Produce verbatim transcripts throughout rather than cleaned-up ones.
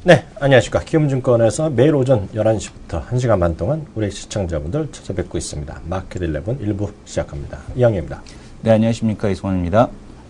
네, 안녕하십니까. 키움증권에서 매일 오전 열한 시부터 한 시간 반 동안 우리 시청자분들 찾아뵙고 있습니다. 마켓 일레븐 일 부 시작합니다. 이영희입니다. 네, 안녕하십니까. 이승원입니다.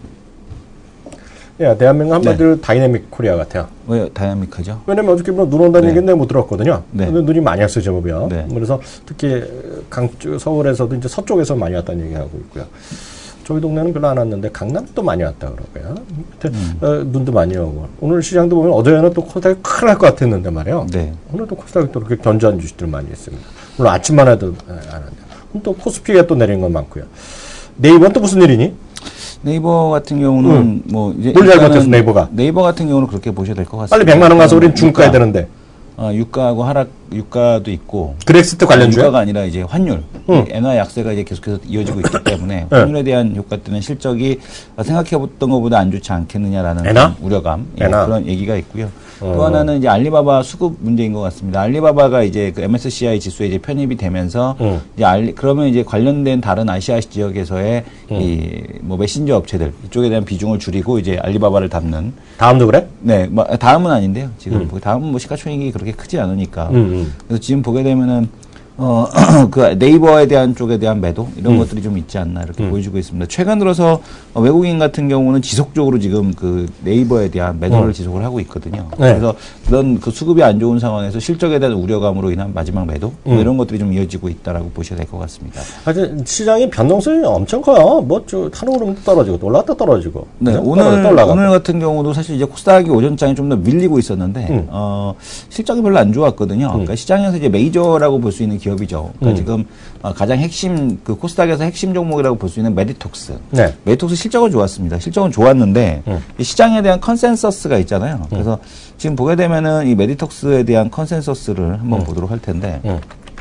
예, 대한민국 한마디로 네. 다이내믹 코리아 같아요. 왜 다이내믹하죠? 왜냐면 어저께 눈 온다는 네. 얘기는 내가 못 들었거든요. 네. 근데 눈이 많이 왔어요, 제법이요. 네. 그래서 특히 강쪽, 서울에서도 이제 서쪽에서 많이 왔다는 얘기하고 있고요. 저희 동네는 별로 안 왔는데 강남도 많이 왔다 그러고요. 음. 어, 눈도 많이 오고. 오늘 시장도 보면 어제는 또 코스닥이 큰일 날 것 같았는데 말이에요. 네. 오늘 또 코스닥이 또 이렇게 견조한 주식들 많이 있습니다. 물론 아침만 해도 안 왔는데. 또 코스피가 또 내린 건 많고요. 네이버는 또 무슨 일이니? 네이버 같은 경우는 음. 뭐 이제 뭘 잘 버텼어 네이버가? 네이버 같은 경우는 그렇게 보셔야 될 것 같습니다. 빨리 백만 원 가서 우린 중가야 되는데. 어, 유가하고 하락, 유가도 있고. 그렉시트 관련주야? 유가가 아니라 이제 환율. 응. 엔화 약세가 이제 계속해서 이어지고 있기 때문에 환율에 대한 효과 때문에 실적이 생각해봤던 것보다 안 좋지 않겠느냐라는 엔화? 우려감. 예, 엔화? 그런 얘기가 있고요. 어. 또 하나는 이제 알리바바 수급 문제인 것 같습니다. 알리바바가 이제 그 엠에스시아이 지수에 이제 편입이 되면서 응. 이제 알리, 그러면 이제 관련된 다른 아시아 지역에서의 응. 이 뭐 메신저 업체들 이쪽에 대한 비중을 줄이고 이제 알리바바를 담는. 다음도 그래? 네, 뭐 다음은 아닌데요. 지금 응. 다음은 뭐 시가총액이 그렇게 크지 않으니까. 응, 응. 그래서 지금 보게 되면은 어, 그 네이버에 대한 쪽에 대한 매도 이런 음. 것들이 좀 있지 않나 이렇게 음. 보여주고 있습니다. 최근 들어서 어, 외국인 같은 경우는 지속적으로 지금 그 네이버에 대한 매도를 음. 지속을 하고 있거든요. 네. 그래서 그런 그 수급이 안 좋은 상황에서 실적에 대한 우려감으로 인한 마지막 매도 음. 뭐 이런 것들이 좀 이어지고 있다라고 보셔야 될 것 같습니다. 하여튼 시장의 변동성이 엄청 커요. 뭐 저 하루 오르면 떨어지고 또 올랐다 떨어지고. 네, 오늘 오늘 같은 경우도 사실 이제 코스닥이 오전장에 좀 더 밀리고 있었는데 음. 어, 실적이 별로 안 좋았거든요. 음. 그러니까 시장에서 이제 메이저라고 볼 수 있는 기업이죠. 그러니까 음. 지금 어, 가장 핵심 그 코스닥에서 핵심 종목이라고 볼 수 있는 메디톡스. 네. 메디톡스 실적은 좋았습니다. 실적은 좋았는데 음. 이 시장에 대한 컨센서스가 있잖아요. 음. 그래서 지금 보게 되면은 이 메디톡스에 대한 컨센서스를 한번 음. 보도록 할 텐데 음.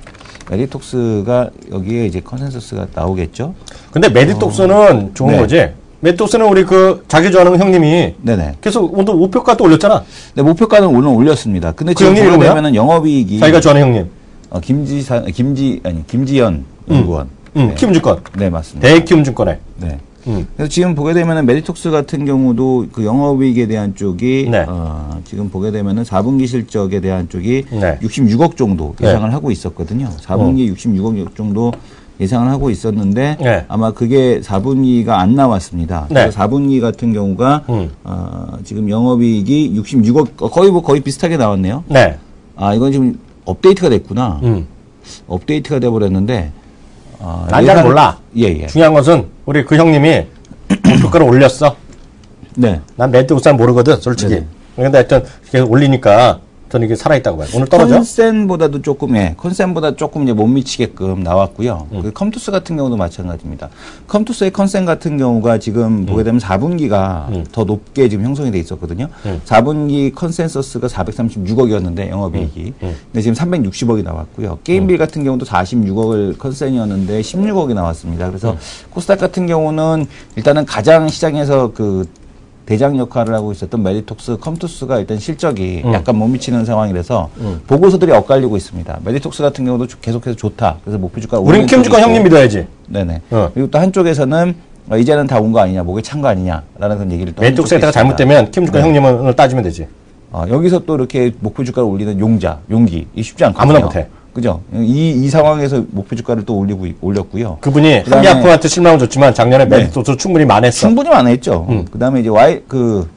메디톡스가 여기에 이제 컨센서스가 나오겠죠. 근데 메디톡스는 어, 좋은 네. 거지. 메디톡스는 우리 그 자기 좋아하는 형님이 네네. 계속 오늘 목표가 또 올렸잖아. 네, 목표가는 오늘 올렸습니다. 근데 그 지금 보게 되면은 영업이익이 자기가 좋아하는 형님. 어, 김지사, 김지, 아니, 김지연 연구원. 음, 음, 네. 키움증권. 네, 맞습니다. 대키움증권에. 네. 음. 그래서 지금 보게 되면은 메디톡스 같은 경우도 그 영업이익에 대한 쪽이, 네. 어, 지금 보게 되면은 사 분기 실적에 대한 쪽이 네. 육십육억 정도 예상을 네. 하고 있었거든요. 사 분기 어. 육십육억 정도 예상을 하고 있었는데 네. 아마 그게 사 분기가 안 나왔습니다. 네. 그래서 사 분기 같은 경우가, 음. 어, 지금 영업이익이 육십육억, 거의 뭐 거의 비슷하게 나왔네요. 네. 아, 이건 지금 업데이트가 됐구나. 음. 업데이트가 돼버렸는데. 어, 난 잘 몰라. 예, 예. 중요한 것은 우리 그 형님이 목표가를 올렸어. 네. 난 메디톡스는 모르거든, 솔직히. 그런데 하여튼 계속 올리니까 저는 이게 살아있다고 봐요. 오늘 떨어져? 컨센보다도 조금, 예. 컨센보다 조금 이제 못 미치게끔 나왔고요. 음. 그 컴투스 같은 경우도 마찬가지입니다. 컴투스의 컨센 같은 경우가 지금 음. 보게 되면 사 분기가 음. 더 높게 지금 형성이 돼 있었거든요. 음. 사 분기 컨센서스가 사백삼십육억이었는데 영업이익이. 음. 음. 근데 지금 삼백육십억이 나왔고요. 게임빌 음. 같은 경우도 사십육억을 컨센이었는데 십육억이 나왔습니다. 그래서 음. 코스닥 같은 경우는 일단은 가장 시장에서 그 대장 역할을 하고 있었던 메디톡스, 컴투스가 일단 실적이 음. 약간 못 미치는 상황이라서 음. 보고서들이 엇갈리고 있습니다. 메디톡스 같은 경우도 계속해서 좋다. 그래서 목표 주가 우린 키움증권 형님 믿어야지. 네네. 어. 그리고 또 한쪽에서는 어, 이제는 다 온 거 아니냐, 목에 찬 거 아니냐라는 그런 얘기를 또 메디톡스가 잘못되면 키움증권 네. 형님은 따지면 되지. 어, 여기서 또 이렇게 목표 주가를 올리는 용자, 용기, 이 쉽지 않거든요. 아무나 못해. 그죠? 이, 이 상황에서 목표 주가를 또 올리고, 올렸고요. 그분이 한기아품한테 실망을 줬지만 작년에 네. 메디톡스 충분히 만했어. 충분히 만했죠. 음. 그 다음에 이제 와이, 그,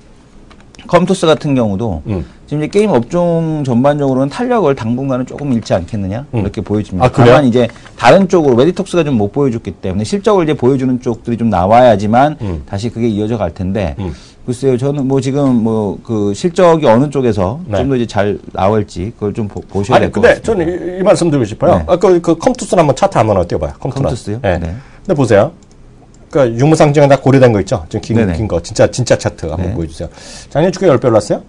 컴투스 같은 경우도 음. 지금 이제 게임 업종 전반적으로는 탄력을 당분간은 조금 잃지 않겠느냐 음. 이렇게 보여집니다. 아, 다만 이제 다른 쪽으로 메디톡스가 좀 못 보여줬기 때문에 실적을 이제 보여주는 쪽들이 좀 나와야지만 음. 다시 그게 이어져 갈 텐데 음. 글쎄요, 저는 뭐 지금 뭐 그 실적이 어느 쪽에서 네. 좀 더 이제 잘 나올지 그걸 좀 보, 보셔야 될 것 같습니다. 아니 근데 저는 이, 이 말씀 드리고 싶어요. 네. 아까 그, 그 컴투스를 한번 차트 한번 띄워봐요. 컴투스요? 네. 네. 근데 보세요. 그러니까 유무상증은 다 고려된 거 있죠? 좀 긴, 긴 거. 진짜, 진짜 차트 한번 네. 보여주세요. 작년 주가 십 배 올랐어요?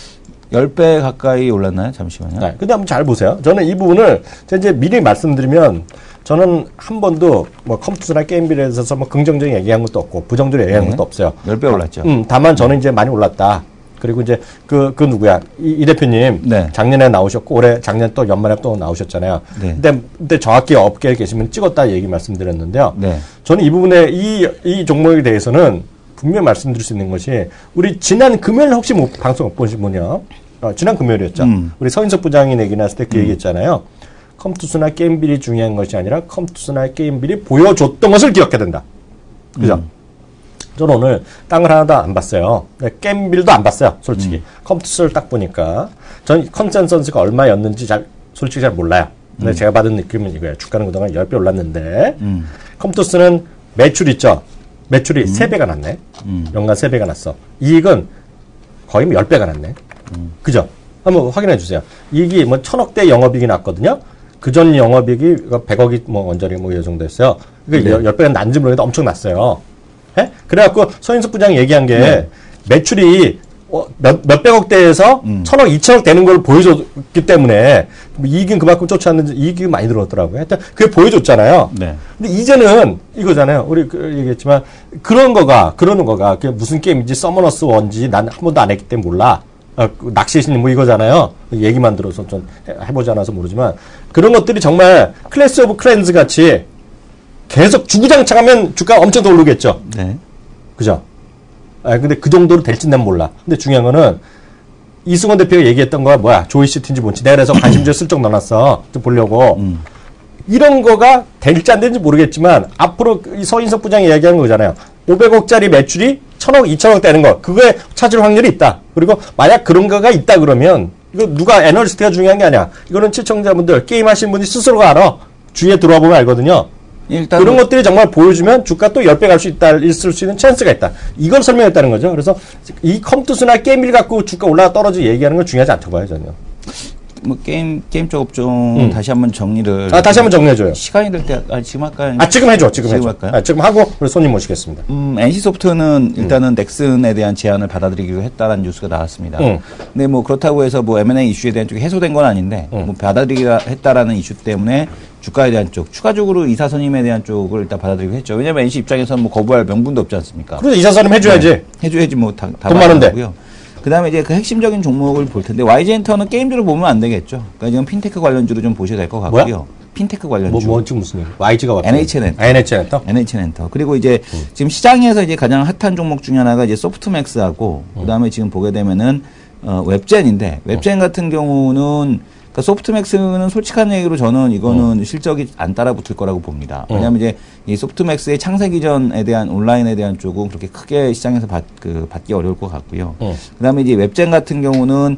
십 배 가까이 올랐나요? 잠시만요. 네. 근데 한번 잘 보세요. 저는 이 부분을 제가 이제 미리 말씀드리면 저는 한 번도 뭐 컴퓨터나 게임빌에 있어서 뭐 긍정적인 얘기한 것도 없고 부정적인 얘기한 네. 것도 없어요. 십 배 올랐죠. 음, 다만 저는 이제 많이 올랐다. 그리고 이제 그, 그 누구야? 이, 이 대표님. 네. 작년에 나오셨고, 올해, 작년 또 연말에 또 나오셨잖아요. 네. 근데, 근데 정확히 업계에 계시면 찍었다 얘기 말씀드렸는데요. 네. 저는 이 부분에 이, 이 종목에 대해서는 분명히 말씀드릴 수 있는 것이, 우리 지난 금요일 혹시 뭐 방송 못 보신 분이요? 어, 지난 금요일이었죠. 음. 우리 서인석 부장이 얘기 나왔을 때 그 음. 얘기했잖아요. 컴투스나 게임빌이 중요한 것이 아니라 컴투스나 게임빌이 보여줬던 것을 기억해야 된다. 그죠? 음. 저는 오늘 딴 걸 하나도 안 봤어요. 게임빌도 안 봤어요. 솔직히. 음. 컴투스를 딱 보니까 전 컨센서스가 얼마였는지 잘 솔직히 잘 몰라요. 근데 음. 제가 받은 느낌은 이거예요. 주가는 그동안 십 배 올랐는데 음. 컴투스는 매출 있죠. 매출이 음. 세 배가 났네. 음. 연간 세 배가 났어. 이익은 거의 십 배가 났네. 음. 그죠? 한번 확인해 주세요. 이익이 뭐 천억대 영업이익이 났거든요. 그전 영업이익이 백억이 뭐 원자리 뭐 이 정도 했어요. 그러니까 네. 십 배가 난지 모르겠는데 엄청 났어요. 예? 그래갖고 서인석 부장이 얘기한 게 네. 매출이 어, 몇, 몇백억대에서 음. 천억, 이천억 되는 걸 보여줬기 때문에 이익은 그만큼 쫓아왔는지 이익이 많이 늘었더라고요. 하여튼 그게 보여줬잖아요. 네. 근데 이제는 이거잖아요. 우리 그 얘기했지만 그런 거가, 그러는 거가 그게 무슨 게임인지 서머너스 원지 난 한 번도 안 했기 때문에 몰라. 아, 낚시의 신뭐 이거잖아요. 얘기만 들어서 좀 해보지 않아서 모르지만 그런 것들이 정말 클래스 오브 클랜즈 같이 계속 주구장창하면 주가가 엄청 더 오르겠죠. 네. 그죠? 아, 근데 그 정도로 될지 난 몰라. 근데 중요한 거는 이승원 대표가 얘기했던 거가 뭐야? 조이시트인지 뭔지 내가 그래서 관심주에 슬쩍 넣어놨어. 좀 보려고. 음. 이런 거가 될지 안 될지 모르겠지만 앞으로 이 서인석 부장이 얘기한 거잖아요. 오백억짜리 매출이 천억, 이천억 되는 거. 그거에 찾을 확률이 있다. 그리고 만약 그런 거가 있다 그러면 이거 누가 애널리스트가 중요한 게 아니야. 이거는 시청자분들, 게임 하시는 분이 스스로가 알아. 주위에 들어와 보면 알거든요. 일단 그런 것들이 정말 보여주면 주가 또 십 배 갈 수 있다, 있을 수 있는 찬스가 있다. 이걸 설명했다는 거죠. 그래서 이 컴투스나 게임을 갖고 주가 올라가 떨어져 얘기하는 건 중요하지 않다고 봐요, 전혀. 뭐 게임 게임 쪽 업종 음. 다시 한번 정리를. 아 다시 한번 정리해줘요. 시간이 될 때 아 지금 할까요? 아 지금 해줘, 지금, 지금 해줘. 할까요? 아, 지금 하고 우리 손님 모시겠습니다. 음, 엔씨소프트는 일단은 음. 넥슨에 대한 제안을 받아들이기로 했다라는 뉴스가 나왔습니다. 음. 근데 뭐 그렇다고 해서 뭐 엠 앤 에이 이슈에 대한 쪽이 해소된 건 아닌데 음. 뭐 받아들이기로 했다라는 이슈 때문에 주가에 대한 쪽 추가적으로 이사선임에 대한 쪽을 일단 받아들이기로 했죠. 왜냐면 엔씨 입장에서는 뭐 거부할 명분도 없지 않습니까? 그래서 이사선임 해줘야지. 네. 해줘야지 뭐 다 돈 많은데. 그 다음에 이제 그 핵심적인 종목을 볼 텐데, 와이지엔터는 게임주로 보면 안 되겠죠. 그러니까 지금 핀테크 관련주로 좀 보셔야 될 것 같고요. 뭐야? 핀테크 관련주. 뭐, 뭐, 지금 무슨 얘기? 와이지가 왔다. 엔에이치엔엔터. 엔에이치엔엔터? 엔에이치엔엔터. 그리고 이제 음. 지금 시장에서 이제 가장 핫한 종목 중에 하나가 이제 소프트맥스하고, 음. 그 다음에 지금 보게 되면은, 어, 웹젠인데, 웹젠 음. 같은 경우는, 그러니까 소프트맥스는 솔직한 얘기로 저는 이거는 음. 실적이 안 따라붙을 거라고 봅니다. 음. 왜냐하면 이제 이 소프트맥스의 창세기 전에 대한 온라인에 대한 쪽은 그렇게 크게 시장에서 받, 그, 받기 어려울 것 같고요. 음. 그 다음에 이제 웹젠 같은 경우는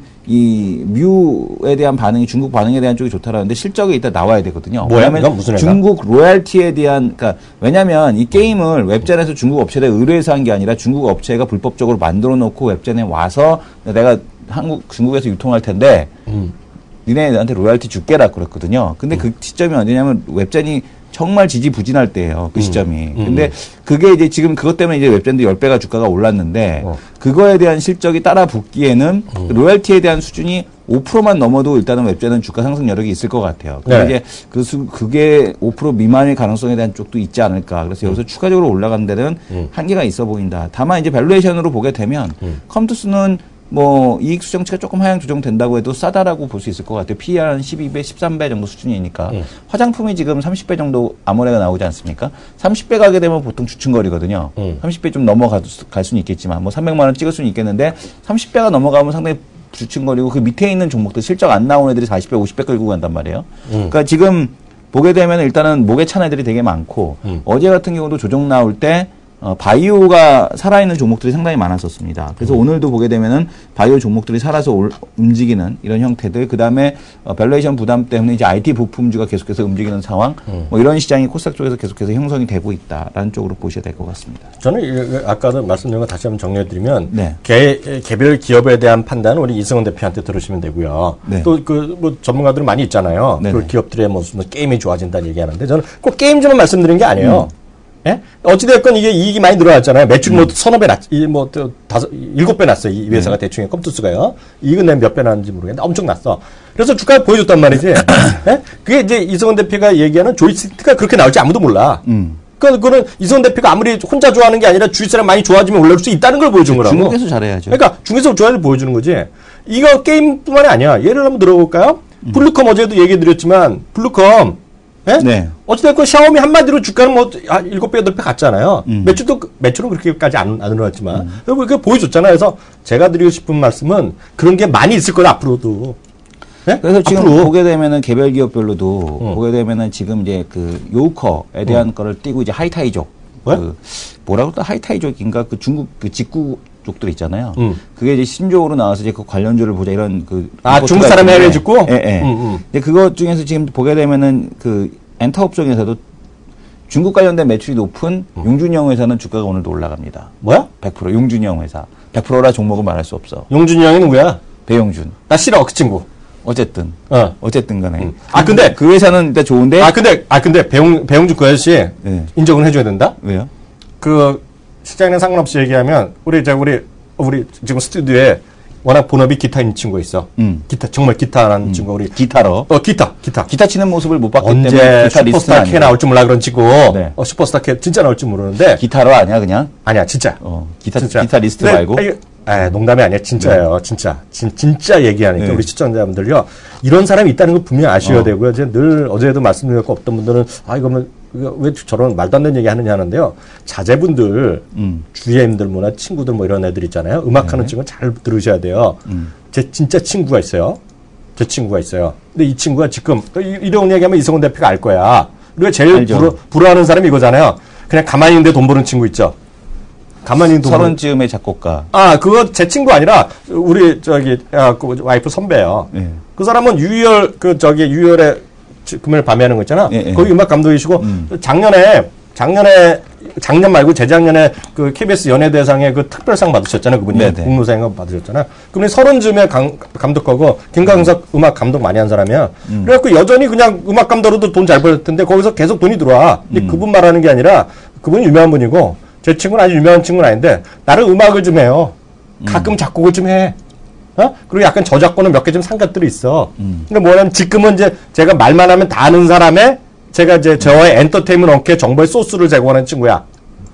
이 뮤에 대한 반응이 중국 반응에 대한 쪽이 좋다라는데 실적이 일단 나와야 되거든요. 뭐야? 이건 무슨 중국 로얄티에 대한, 그러니까 왜냐하면 이 게임을 웹젠에서 중국 업체에 의뢰해서 한 게 아니라 중국 업체가 불법적으로 만들어 놓고 웹젠에 와서 내가 한국 중국에서 유통할 텐데. 음. 니네 나한테 로얄티 줄게라 그랬거든요. 근데 음. 그 시점이 언제냐면 웹젠이 정말 지지부진할 때예요. 그 시점이. 음. 음. 근데 그게 이제 지금 그것 때문에 이제 웹젠도 십 배가 주가가 올랐는데 어. 그거에 대한 실적이 따라 붙기에는 음. 로얄티에 대한 수준이 오 퍼센트만 넘어도 일단은 웹젠은 주가 상승 여력이 있을 것 같아요. 근데 네. 이제 그 수, 그게 오 퍼센트 미만의 가능성에 대한 쪽도 있지 않을까. 그래서 음. 여기서 추가적으로 올라가는 데는 음. 한계가 있어 보인다. 다만 이제 밸류에이션으로 보게 되면 음. 컴투스는 뭐 이익 수정치가 조금 하향 조정된다고 해도 싸다라고 볼 수 있을 것 같아요. 피이 한 십이 배, 십삼 배 정도 수준이니까. 음. 화장품이 지금 삼십 배 정도 아모레가 나오지 않습니까? 삼십 배 가게 되면 보통 주춤거리거든요. 음. 삼십 배 좀 넘어갈 수는 있겠지만 뭐 삼백만 원 찍을 수는 있겠는데 삼십 배가 넘어가면 상당히 주춤거리고 그 밑에 있는 종목들 실적 안 나오는 애들이 사십 배, 오십 배 끌고 간단 말이에요. 음. 그러니까 지금 보게 되면 일단은 목에 찬 애들이 되게 많고 음. 어제 같은 경우도 조정 나올 때 어, 바이오가 살아있는 종목들이 상당히 많았었습니다. 그래서 음. 오늘도 보게 되면은 바이오 종목들이 살아서 올, 움직이는 이런 형태들, 그 다음에 어, 밸류에이션 부담 때문에 이제 아이티 부품주가 계속해서 움직이는 상황, 음. 뭐 이런 시장이 코스닥 쪽에서 계속해서 형성이 되고 있다라는 쪽으로 보셔야 될 것 같습니다. 저는 아까도 말씀드린 거 다시 한번 정리해드리면 네. 개, 개별 기업에 대한 판단은 우리 이승원 대표한테 들으시면 되고요. 네. 또 그 뭐 전문가들 많이 있잖아요. 그 기업들의 무슨 게임이 좋아진다는 얘기하는데 저는 꼭 게임주만 말씀드린 게 아니에요. 음. 예? 어찌됐건 이게 이익이 많이 늘어났잖아요. 매출 음. 뭐 서너 배 났, 뭐, 다섯, 일곱 배 났어요. 이 회사가 네. 대충 컴투스가요. 이익은 내가 몇 배 났는지 모르겠는데 엄청 났어. 그래서 주가를 보여줬단 말이지. 예? 그게 이제 이승원 대표가 얘기하는 조이스틱가 그렇게 나올지 아무도 몰라. 음. 그러니까 그거는 이승원 대표가 아무리 혼자 좋아하는 게 아니라 주위 사람 많이 좋아지면 올라올 수 있다는 걸 보여준 거라고. 중국에서 잘해야죠. 그러니까 중국에서 좋아해서 보여주는 거지. 이거 게임뿐만이 아니야. 예를 한번 들어볼까요? 음. 블루컴 어제도 얘기 드렸지만 블루컴 예? 네. 어찌됐건 샤오미 한마디로 주가는 뭐, 한 일곱 배, 여덟 배 갔잖아요. 음. 매출도, 매출은 그렇게까지 안, 안 늘어났지만. 음. 그거 보여줬잖아요. 그래서 제가 드리고 싶은 말씀은 그런 게 많이 있을 거다, 앞으로도. 네? 그래서 지금 앞으로. 보게 되면은 개별 기업별로도 어. 보게 되면은 지금 이제 그 요커에 대한 어. 거를 띄고 이제 하이타이족. 왜? 그 뭐라고 또 하이타이족인가 그 중국 그 직구 쪽들 있잖아요. 음. 그게 이제 신조어로 나와서 이제 그 관련주를 보자 이런 그. 아, 중국 사람 해외 직구? 예, 예. 음, 음. 근데 그것 중에서 지금 보게 되면은 그 엔터 업종에서도 중국 관련된 매출이 높은 음. 용준영 회사는 주가가 오늘도 올라갑니다. 뭐야? 백 퍼센트 용준영 회사. 백 퍼센트라 종목은 말할 수 없어. 용준이 형이 누구야? 배용준. 나 싫어, 그 친구. 어쨌든. 어. 어쨌든 간에. 음. 아, 근데. 그 회사는 일단 좋은데. 아, 근데, 아, 근데 배용, 배용준 그 아저씨. 네. 인정을 해줘야 된다? 왜요? 그, 시장에 상관없이 얘기하면, 우리, 이제 우리, 우리 지금 스튜디오에 워낙 본업이 기타인 친구가 있어. 음. 기타, 정말 기타라는 음. 친구가 우리. 기타로? 어, 기타, 기타. 기타 치는 모습을 못 봤기 언제 때문에. 언제 슈퍼스타 K 나올 줄 몰라 그런 친구. 네. 어, 슈퍼스타 K 진짜 나올 줄 모르는데. 기타로 아니야, 그냥? 아니야, 진짜. 어, 기타, 진짜. 기타 리스트 근데, 말고? 에 농담이 아니야. 진짜예요. 네. 진짜. 진, 진짜 얘기하니까. 네. 우리 시청자분들요. 이런 사람이 있다는 걸 분명히 아셔야 어. 되고요. 제가 늘 어제도 말씀드렸고 없던 분들은 아, 이거면 왜 저런 말도 안 되는 얘기 하느냐 하는데요. 자제분들, 음. 주위에님들 뭐나 친구들 뭐 이런 애들 있잖아요. 음악하는 네. 친구는 잘 들으셔야 돼요. 음. 제 진짜 친구가 있어요. 제 친구가 있어요. 근데 이 친구가 지금 이런 얘기하면 이성훈 대표가 알 거야. 우리가 제일 부러, 부러워하는 사람이 이거잖아요. 그냥 가만히 있는데 돈 버는 친구 있죠. 가만히 돈 서른쯤의 작곡가. 아, 그거 제 친구 아니라 우리 저기 아, 그 와이프 선배예요. 네. 그 사람은 유희열 그 저기 유희열의 금요일 밤에 하는 거 있잖아. 네, 거기 네. 음악 감독이시고 음. 작년에 작년에 작년 말고 재작년에 그 케이비에스 연예대상에 그 특별상 받으셨잖아요. 그분이 네, 네. 국무상인가 받으셨잖아요. 그분이 서른쯤에 감독하고 김광석 음. 음악 감독 많이 한 사람이야. 음. 그래갖고 여전히 그냥 음악 감독으로도 돈 잘 벌었을 텐데 거기서 계속 돈이 들어와. 근데 음. 그분 말하는 게 아니라 그분이 유명한 분이고 제 친구는 아주 유명한 친구는 아닌데 나를 음악을 좀 해요. 가끔 음. 작곡을 좀 해. 어? 그리고 약간 저작권은 몇 개 좀 산 것들이 있어. 음. 근데 뭐냐면 지금은 이제 제가 말만 하면 다 아는 사람의 제가 이제 저의 엔터테인먼트 업계 정보의 소스를 제공하는 친구야.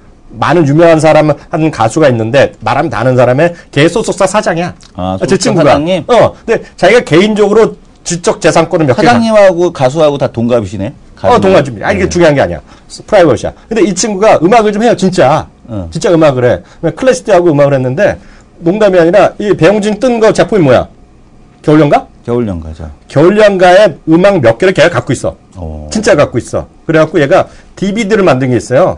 많은 유명한 사람, 한 가수가 있는데 말하면 다 아는 사람의 개 소속사 사장이야. 아, 제 친구가. 사장님? 어, 근데 자기가 개인적으로 지적 재산권을 몇 개. 사장님하고 가수하고 다 동갑이시네? 어, 동갑입니다. 아, 이게 네. 중요한 게 아니야. 프라이버시야. 근데 이 친구가 음악을 좀 해요, 진짜. 어. 진짜 음악을 해. 클래식하고 음악을 했는데, 농담이 아니라, 이 배용진 뜬 거 작품이 뭐야? 겨울연가? 겨울연가죠. 겨울연가의 음악 몇 개를 걔가 갖고 있어. 오. 진짜 갖고 있어. 그래갖고 얘가 디비디를 만든 게 있어요.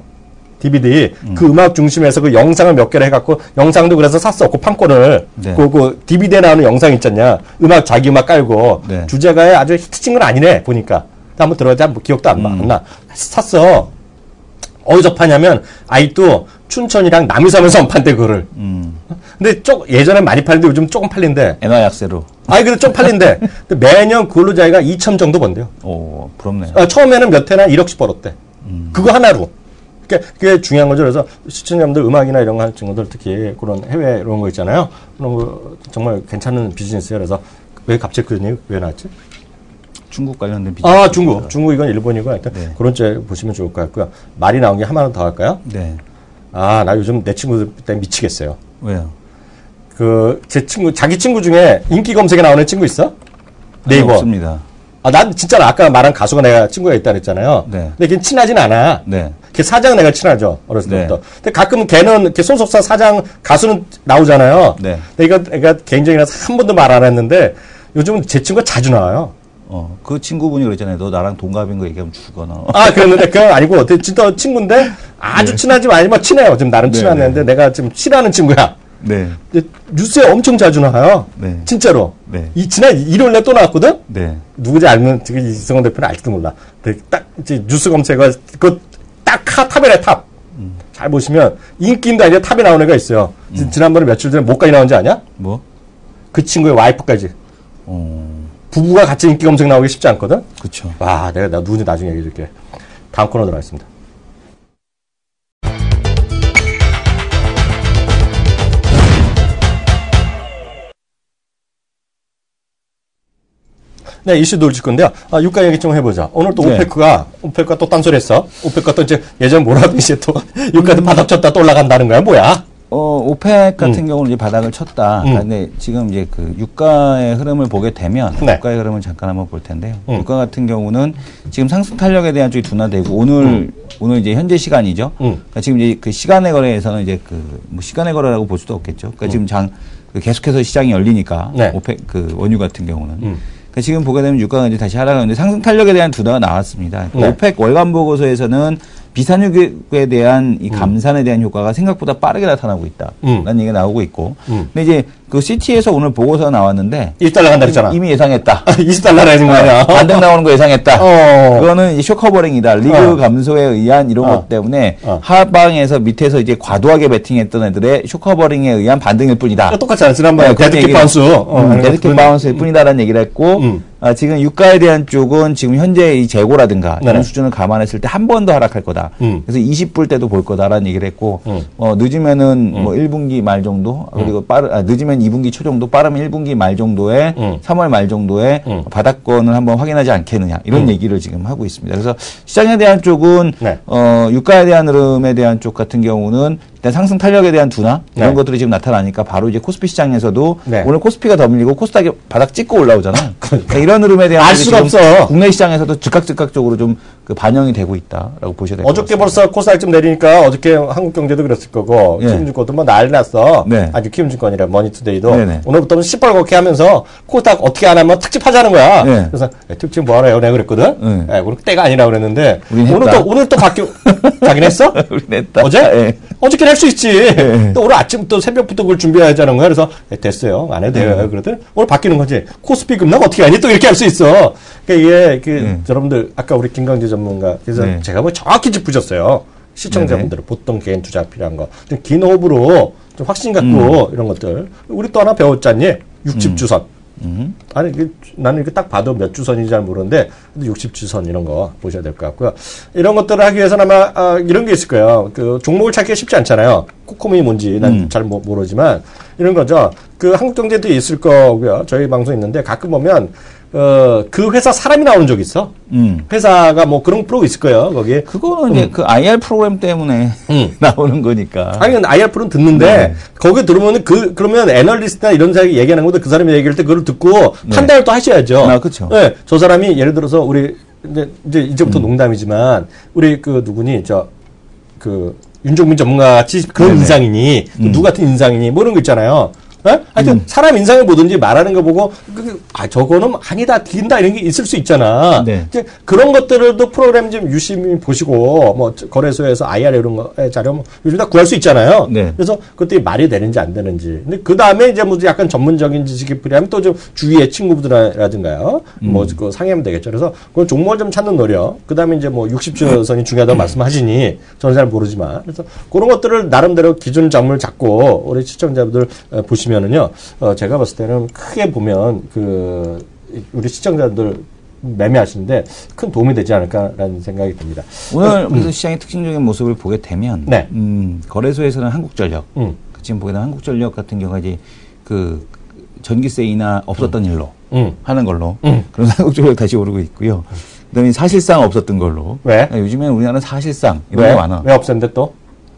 디비디. 음. 그 음악 중심에서 그 영상을 몇 개를 해갖고, 영상도 그래서 샀어. 그 판권을. 네. 그, 그, 디비디에 나오는 영상 있잖냐. 음악, 자기 음악 깔고. 네. 주제가에 아주 히트친 건 아니네, 보니까. 한번 들어가자. 뭐 기억도 안, 음. 안 나. 샀어. 어디서 파냐면, 아직도 춘천이랑 남이섬에서 판대, 그거를. 음. 근데 쪽, 예전에 많이 팔는데 요즘 조금 팔린대. 엔화약세로. 아니, 근데 좀 팔린대. 근데 매년 그걸로 자기가 이천 정도 번대요. 오, 부럽네요. 아, 처음에는 몇 회나 일억씩 벌었대. 음. 그거 하나로. 그게, 그게 중요한 거죠. 그래서 시청자분들 음악이나 이런 거 하는 친구들 특히 그런 해외 이런 거 있잖아요. 그런 거 정말 괜찮은 비즈니스예요. 그래서 왜 갑자기 그 얘기 왜 나왔지? 중국 관련된 비즈니스. 아, 중국. 중국 이건 일본이고 하여튼 네. 그런 쪽 보시면 좋을 것 같고요. 말이 나온 게 하나 더 할까요? 네. 아, 나 요즘 내 친구들 때문에 미치겠어요. 왜요? 그, 제 친구, 자기 친구 중에 인기 검색에 나오는 친구 있어? 네이버. 아니, 없습니다. 아, 난 진짜 아까 말한 가수가 내가 친구가 있다 그랬잖아요. 네. 근데 걔는 친하진 않아. 네. 걔 사장 내가 친하죠. 어렸을 네. 때부터. 근데 가끔 걔는 이렇게 소속사 사장 가수는 나오잖아요. 네. 근데 이거 내가 개인적이라서 한 번도 말 안 했는데 요즘은 제 친구가 자주 나와요. 어, 그 친구분이 그랬잖아요. 너 나랑 동갑인 거 얘기하면 죽어, 너. 아, 그랬는데 그건 아니고, 진짜 친구인데 아주 네. 친하지 아니면 친해요. 지금 나름 네, 친한데 네. 내가 지금 싫어하는 친구야. 네. 뉴스에 엄청 자주 나와요. 네. 진짜로. 네. 이, 지난 일요일에 또 나왔거든? 네. 누구지 알면, 지금 이성훈 대표는 알지도 몰라. 딱, 이제 뉴스 검색어, 그, 딱 탑이래, 탑. 음. 잘 보시면, 인기인도 아니라 탑에 나오는 애가 있어요. 음. 지난번에 며칠 전에 뭐까지 나온지 아냐? 뭐? 그 친구의 와이프까지. 어. 부부가 같이 인기 검색 나오기 쉽지 않거든? 그쵸. 와, 내가, 나 누군지 나중에 얘기해 줄게. 다음 코너 들어가겠습니다. 네, 이슈 돌릴 건데요. 아, 유가 얘기 좀 해보자. 오늘 또 네. 오페크가, 오페크가 또 딴소리 했어. 오페크가 또 이제 예전 뭐라고 이제 또 유가도 음. 바닥쳤다 또 올라간다는 거야. 뭐야? 어, 오펙 같은 음. 경우는 이제 바닥을 쳤다. 음. 근데 지금 이제 그 유가의 흐름을 보게 되면 네. 유가의 흐름을 잠깐 한번 볼 텐데요. 음. 유가 같은 경우는 지금 상승 탄력에 대한 쪽이 둔화되고 오늘 음. 오늘 이제 현재 시간이죠. 음. 그러니까 지금 이제 그 시간의 거래에서는 이제 그 뭐 시간의 거래라고 볼 수도 없겠죠. 그러니까 음. 지금 장 그 계속해서 시장이 열리니까 네. 오펙 그 원유 같은 경우는. 음. 그러니까 지금 보게 되면 유가가 이제 다시 하락하는데 상승 탄력에 대한 둔화가 나왔습니다. 네. 오펙 월간 보고서에서는 비산유격에 대한 이 감산에 대한 효과가 생각보다 빠르게 나타나고 있다. 음. 라는 얘기가 나오고 있고. 음. 근데 이제 그 씨티에서 오늘 보고서가 나왔는데 이십 달러 간다 그랬잖아. 이미 예상했다. 이십 달러라는 거 아니야. 반등 나오는 거 예상했다. 어. 그거는 이제 쇼커버링이다. 리그 어. 감소에 의한 이런 어. 것 때문에 어. 하방에서 밑에서 이제 과도하게 베팅했던 애들의 쇼커버링에 의한 반등일 뿐이다. 똑같잖아. 지난번에 네, 그런 데드킥 얘기를- 바운스. 어, 음, 데드킥 바운스일 뿐이다라는 얘기를 했고, 음. 아, 지금 유가에 대한 쪽은 지금 현재 이 재고라든가 네네. 이런 수준을 감안했을 때 한 번 더 하락할 거다. 음. 그래서 이십 불 때도 볼 거다라는 얘기를 했고, 음. 어, 늦으면은 뭐 일 분기 말 정도, 그리고 빠르, 아, 늦으면 이 분기 초 정도, 빠르면 일 분기 말 정도에, 음. 삼월 말 정도에 음. 바닥권을 한번 확인하지 않겠느냐, 이런 음. 얘기를 지금 하고 있습니다. 그래서 시장에 대한 쪽은, 네. 어, 유가에 대한 흐름에 대한 쪽 같은 경우는 일단 상승 탄력에 대한 둔화, 이런 네. 것들이 지금 나타나니까 바로 이제 코스피 시장에서도 네. 오늘 코스피가 더 밀리고 코스닥이 바닥 찍고 올라오잖아. 그러니까 이런 흐름에 대한 알 것이 수가 지금 없어. 국내 시장에서도 즉각 즉각적으로 좀 그 반영이 되고 있다라고 보셔야 될 것 같습니다. 어저께 벌써 코스닥 좀 내리니까 어저께 한국경제도 그랬을 거고 예. 키움증권도 뭐 난리 났어. 네. 아주 키움증권이라 머니투데이도 네네. 오늘부터는 시뻘겋게 하면서 코스닥 어떻게 안 하면 특집 하자는 거야. 네. 그래서 야, 특집 뭐 하래요? 내가 그랬거든. 네. 예, 오늘 때가 아니라 그랬는데 우린 오늘 했다. 또 오늘 또 바뀌어. 자긴 했어? 우리 냈다. 어제? 예. 어저께 할 수 있지. 예. 또 오늘 아침부터 새벽부터 그걸 준비해야 하는 거야. 그래서 예, 됐어요. 안 해도 돼요. 예. 그러더니 오늘 바뀌는 거지. 코스피 급락 어떻게 하니? 또 이렇게 할 수 있어. 그러니까 이게 그 예. 여러분들 아까 우리 김광재 전문가 그래서 네. 제가 뭐 정확히 짚으셨어요. 시청자분들은 보통 개인 투자 필요한 거. 좀 긴 호흡으로 좀 확신 갖고 이런 것들. 우리 또 하나 배웠잖니. 육십 주선. 음. 아니, 이게 나는 이렇게 딱 봐도 몇 주선인지 잘 모르는데, 육십 주선 이런 거 보셔야 될 것 같고요. 이런 것들을 하기 위해서는 아마, 아, 이런 게 있을 거예요. 그, 종목을 찾기가 쉽지 않잖아요. 코코미 뭔지 난 잘 음. 모르지만, 이런 거죠. 그 한국경제도 있을 거고요. 저희 방송 있는데 가끔 보면, 어, 그 회사 사람이 나오는 적이 있어. 음. 회사가 뭐 그런 프로 있을 거예요. 거기에. 그거는 이제 그 아이알 프로그램 때문에 음. 나오는 거니까. 아니, 아이알프는 듣는데, 네. 거기 들어오면 그, 그러면 애널리스트나 이런 사람이 얘기하는 것보다 그 사람이 얘기할 때 그걸 듣고 네. 판단을 또 하셔야죠. 아, 그쵸. 네. 저 사람이 예를 들어서 우리, 이제, 이제, 이제부터 음. 농담이지만, 우리 그 누구니, 저, 그, 윤종민 전문가 같이 그런 네네. 인상이니, 또 음. 누구 같은 인상이니, 뭐 이런 거 있잖아요. 예? 하여튼, 음. 사람 인상을 보든지 말하는 거 보고, 그, 아, 저거는 아니다, 딘다, 이런 게 있을 수 있잖아. 네. 이제 그런 것들도 프로그램 좀 유심히 보시고, 뭐, 거래소에서 아이알 이런 거의 자료 뭐 요즘 다 구할 수 있잖아요. 네. 그래서 그것들이 말이 되는지 안 되는지. 근데 그 다음에 이제 뭐 약간 전문적인 지식이 필요하면 또 좀 주위의 친구들이라든가요. 음. 뭐, 그 상의하면 되겠죠. 그래서 그건 종목을 좀 찾는 노력. 그 다음에 이제 뭐 육십 주선이 중요하다고 말씀하시니 저는 잘 모르지만. 그래서 그런 것들을 나름대로 기준 점을 잡고 우리 시청자분들 어, 보시면은요. 어, 제가 봤을 때는 크게 보면 그 우리 시청자들 매매하시는데 큰 도움이 되지 않을까라는 생각이 듭니다. 오늘 그래서 시장의 특징적인 모습을 보게 되면, 네. 음, 거래소에서는 한국전력, 음. 지금 보게 되면 한국전력 같은 경우가 이제 그 전기세 인하 없었던 일로 음. 하는 걸로, 음. 그래서 한국전력 다시 오르고 있고요. 그다음에 사실상 없었던 걸로. 왜? 요즘에는 우리나라는 사실상 이런 왜? 게 많아. 왜 없었는데 또?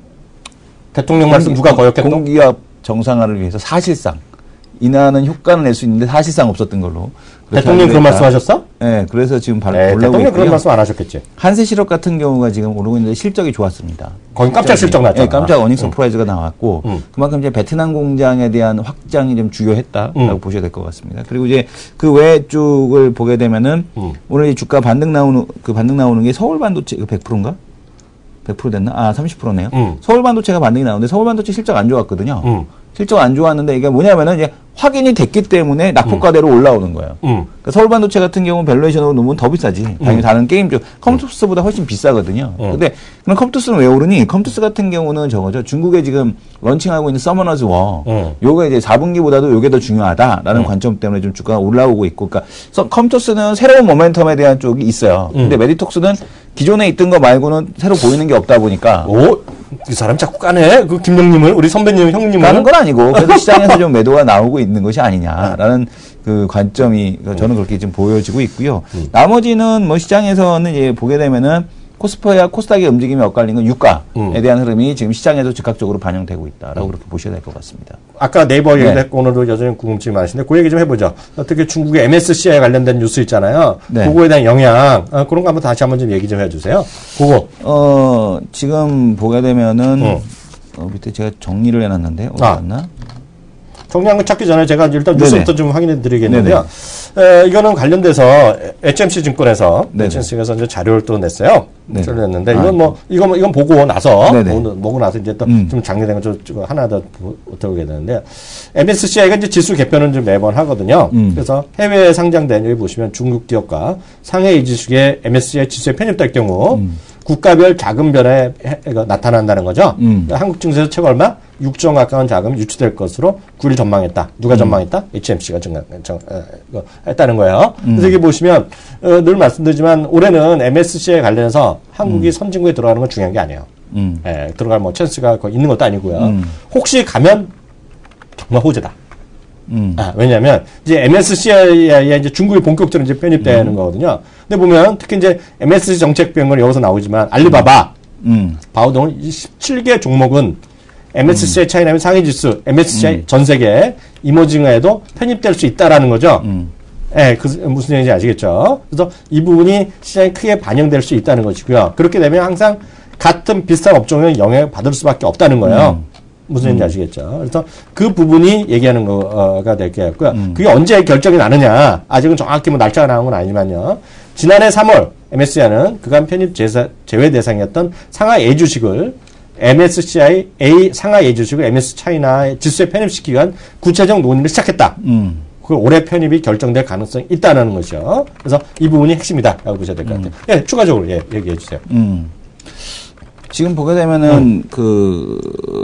대통령 말씀 누가 거역했어? 공기업 정상화를 위해서 사실상 인하는 효과는 낼 수 있는데 사실상 없었던 걸로. 대통령 그런 말씀하셨어? 네, 그래서 지금 발 네, 올라오고 대통령 그런 있고요. 말씀 안 하셨겠지. 한세실업 같은 경우가 지금 오르고 있는데 실적이 좋았습니다. 거기 깜짝 실적 났잖아. 네, 깜짝 어닝 서프라이즈가 나왔고 음. 그만큼 이제 베트남 공장에 대한 확장이 좀 주요했다라고 음. 보셔야 될 것 같습니다. 그리고 이제 그 외 쪽을 보게 되면은 음. 오늘 이 주가 반등 나오는 그 반등 나오는 게 서울 반도체 그 백 퍼센트인가? 백 퍼센트 됐나? 아, 삼십 퍼센트네요. 음. 서울 반도체가 반등이 나오는데 서울 반도체 실적 안 좋았거든요. 음. 실적 안 좋았는데 이게 뭐냐면은 이제 확인이 됐기 때문에 낙폭과대로 올라오는 거예요. 음. 그러니까 서울 반도체 같은 경우는 밸류에이션으로 놓으면 더 비싸지. 당연히 다른 게임 쪽 컴투스보다 훨씬 비싸거든요. 음. 근데 그럼 컴투스는 왜 오르니? 컴투스 같은 경우는 저거죠. 중국에 지금 런칭하고 있는 서머너즈 워. 음. 요게 이제 사 분기보다도 요게 더 중요하다라는 음. 관점 때문에 좀 주가가 올라오고 있고. 그러니까 서- 컴투스는 새로운 모멘텀에 대한 쪽이 있어요. 음. 근데 메디톡스는 기존에 있던 거 말고는 새로 보이는 게 없다 보니까 오, 이 사람 자꾸 까네. 그 김영님을, 우리 선배님, 형님을. 가는 건 아니고 그래도 시장에서 좀 매도가 나오고 있는 것이 아니냐라는 그 관점이 저는 그렇게 좀 보여지고 있고요. 음. 나머지는 뭐 시장에서는 이제 보게 되면은 코스피와 코스닥의 움직임이 엇갈린 건 유가에 음. 대한 흐름이 지금 시장에도 즉각적으로 반영되고 있다라고 음. 그렇게 보셔야 될 것 같습니다. 아까 네이버 얘기도 했고 오늘도 여전히 궁금증이 많으신데 그 얘기 좀 해보죠. 어떻게 중국의 엠에스씨아이 관련된 뉴스 있잖아요. 네. 그거에 대한 영향 어, 그런 거 한번 다시 한번 좀 얘기 좀 해주세요. 그거. 어 지금 보게 되면은 어. 어, 밑에 제가 정리를 해놨는데 어디 아. 갔나? 정리한 거 찾기 전에 제가 일단 뉴스부터 네네. 좀 확인해 드리겠는데요. 에, 이거는 관련돼서 에이치엠씨 증권에서 네네. 에이치엠씨에서 이제 자료를 또 냈어요. 자료를 냈는데 아, 이건 뭐 이건 이건 보고 나서 보고, 보고 나서 이제 또 좀 음. 정리된 거 좀 하나 더 보게 되는데 엠에스씨아이가 이제 지수 개편은 좀 매번 하거든요. 음. 그래서 해외에 상장된 여기 보시면 중국 기업과 상해 이지수의 엠에스씨아이 지수에 편입될 경우 음. 국가별 자금 변화가 나타난다는 거죠. 음. 그러니까 한국 증시에서 최고 얼마? 육조 원 가까운 자금이 유치될 것으로 구일 전망했다. 누가 음. 전망했다? 에이치엠씨가 정, 정, 어, 했다는 거예요. 음. 그래서 여기 보시면 어, 늘 말씀드리지만 올해는 엠에스씨아이 관련해서 한국이 음. 선진국에 들어가는 건 중요한 게 아니에요. 음. 예, 들어갈 뭐 찬스가 거의 있는 것도 아니고요. 음. 혹시 가면 정말 호재다. 음. 아, 왜냐하면 이제 엠에스씨아이에 이제 중국이 본격적으로 이제 편입되는 음. 거거든요. 근데 보면 특히 이제 엠에스씨 정책 변경은 여기서 나오지만 알리바바, 음. 바오동 십칠 개 종목은 엠에스씨아이 음. 차이나면 상위지수, 엠에스씨아이 음. 전 세계 이머징에도 편입될 수 있다라는 거죠. 음. 예, 그 무슨 얘기인지 아시겠죠? 그래서 이 부분이 시장에 크게 반영될 수 있다는 것이고요. 그렇게 되면 항상 같은 비슷한 업종은 영향을 받을 수밖에 없다는 거예요. 음. 무슨 얘기인지 아시겠죠? 그래서 그 부분이 얘기하는 거가 될 게 같고요. 음. 그게 언제 결정이 나느냐? 아직은 정확히 뭐 날짜가 나온 건 아니지만요. 지난해 삼월 엠에스씨아이는 그간 편입 제사, 제외 대상이었던 상하 A 주식을 엠에스씨아이 A 상하 A 주식을 엠에스 차이나 지수에 편입시키기 위한 구체적 논의를 시작했다. 음. 그 올해 편입이 결정될 가능성이 있다는 것이죠. 그래서 이 부분이 핵심이다라고 보셔야 될 것 같아요. 음. 예, 추가적으로 예, 얘기해 주세요. 음. 지금 보게 되면은 음. 그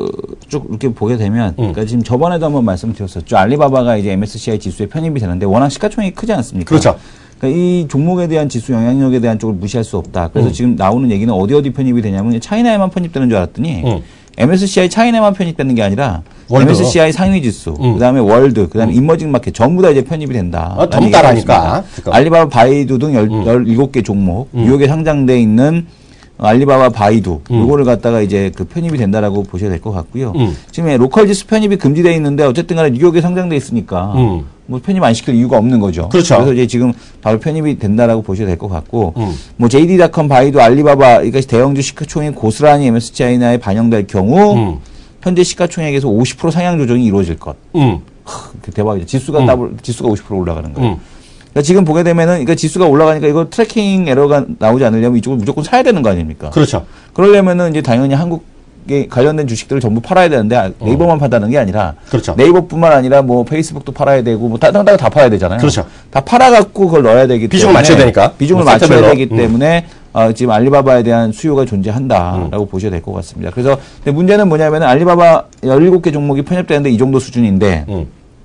쭉 이렇게 보게 되면 음. 그러니까 지금 저번에도 한번 말씀드렸었죠. 알리바바가 이제 엠에스씨아이 지수에 편입이 되는데 워낙 시가총액이 크지 않습니까? 그렇죠. 그러니까 이 종목에 대한 지수 영향력에 대한 쪽을 무시할 수 없다. 그래서 음. 지금 나오는 얘기는 어디 어디 편입이 되냐면 차이나에만 편입되는 줄 알았더니 음. 엠에스씨아이 차이나에만 편입되는 게 아니라 월드. 엠에스씨아이 상위 지수, 음. 그다음에 월드, 그다음에 음. 이머징 마켓 전부 다 이제 편입이 된다. 아, 전부 다라니까. 알리바바, 바이두 등 열, 음. 열일곱 개 종목, 음. 뉴욕에 상장돼 있는 알리바바, 바이두, 음. 요거를 갖다가 이제 그 편입이 된다라고 보셔야 될 것 같고요. 음. 지금 로컬 지수 편입이 금지되어 있는데 어쨌든 간에 뉴욕에 상장돼 있으니까 음. 뭐 편입 안 시킬 이유가 없는 거죠. 그렇죠. 그래서 이제 지금 바로 편입이 된다라고 보셔야 될 것 같고, 음. 뭐 제이디닷컴, 바이두, 알리바바, 이것이 대형주 시가총액 고스란히 엠에스씨아이나에 반영될 경우, 음. 현재 시가총액에서 오십 퍼센트 상향 조정이 이루어질 것. 음. 하, 대박이죠. 지수가 음. 더블, 지수가 오십 퍼센트 올라가는 거예요. 음. 그러니까 지금 보게 되면은, 그러니까 지수가 올라가니까 이거 트래킹 에러가 나오지 않으려면 이쪽을 무조건 사야 되는 거 아닙니까? 그렇죠. 그러려면은 이제 당연히 한국에 관련된 주식들을 전부 팔아야 되는데 네이버만 어. 판다는 게 아니라. 그렇죠. 네이버뿐만 아니라 뭐 페이스북도 팔아야 되고 뭐 다, 다, 다 팔아야 되잖아요. 그렇죠. 다 팔아갖고 그걸 넣어야 되기 비중을 때문에. 비중을 맞춰야 되니까. 비중을 뭐 맞춰야 되기 음. 때문에 어, 지금 알리바바에 대한 수요가 존재한다라고 음. 보셔야 될 것 같습니다. 그래서 근데 문제는 뭐냐면은 알리바바 열일곱 개 종목이 편입되는데 이 정도 수준인데 음.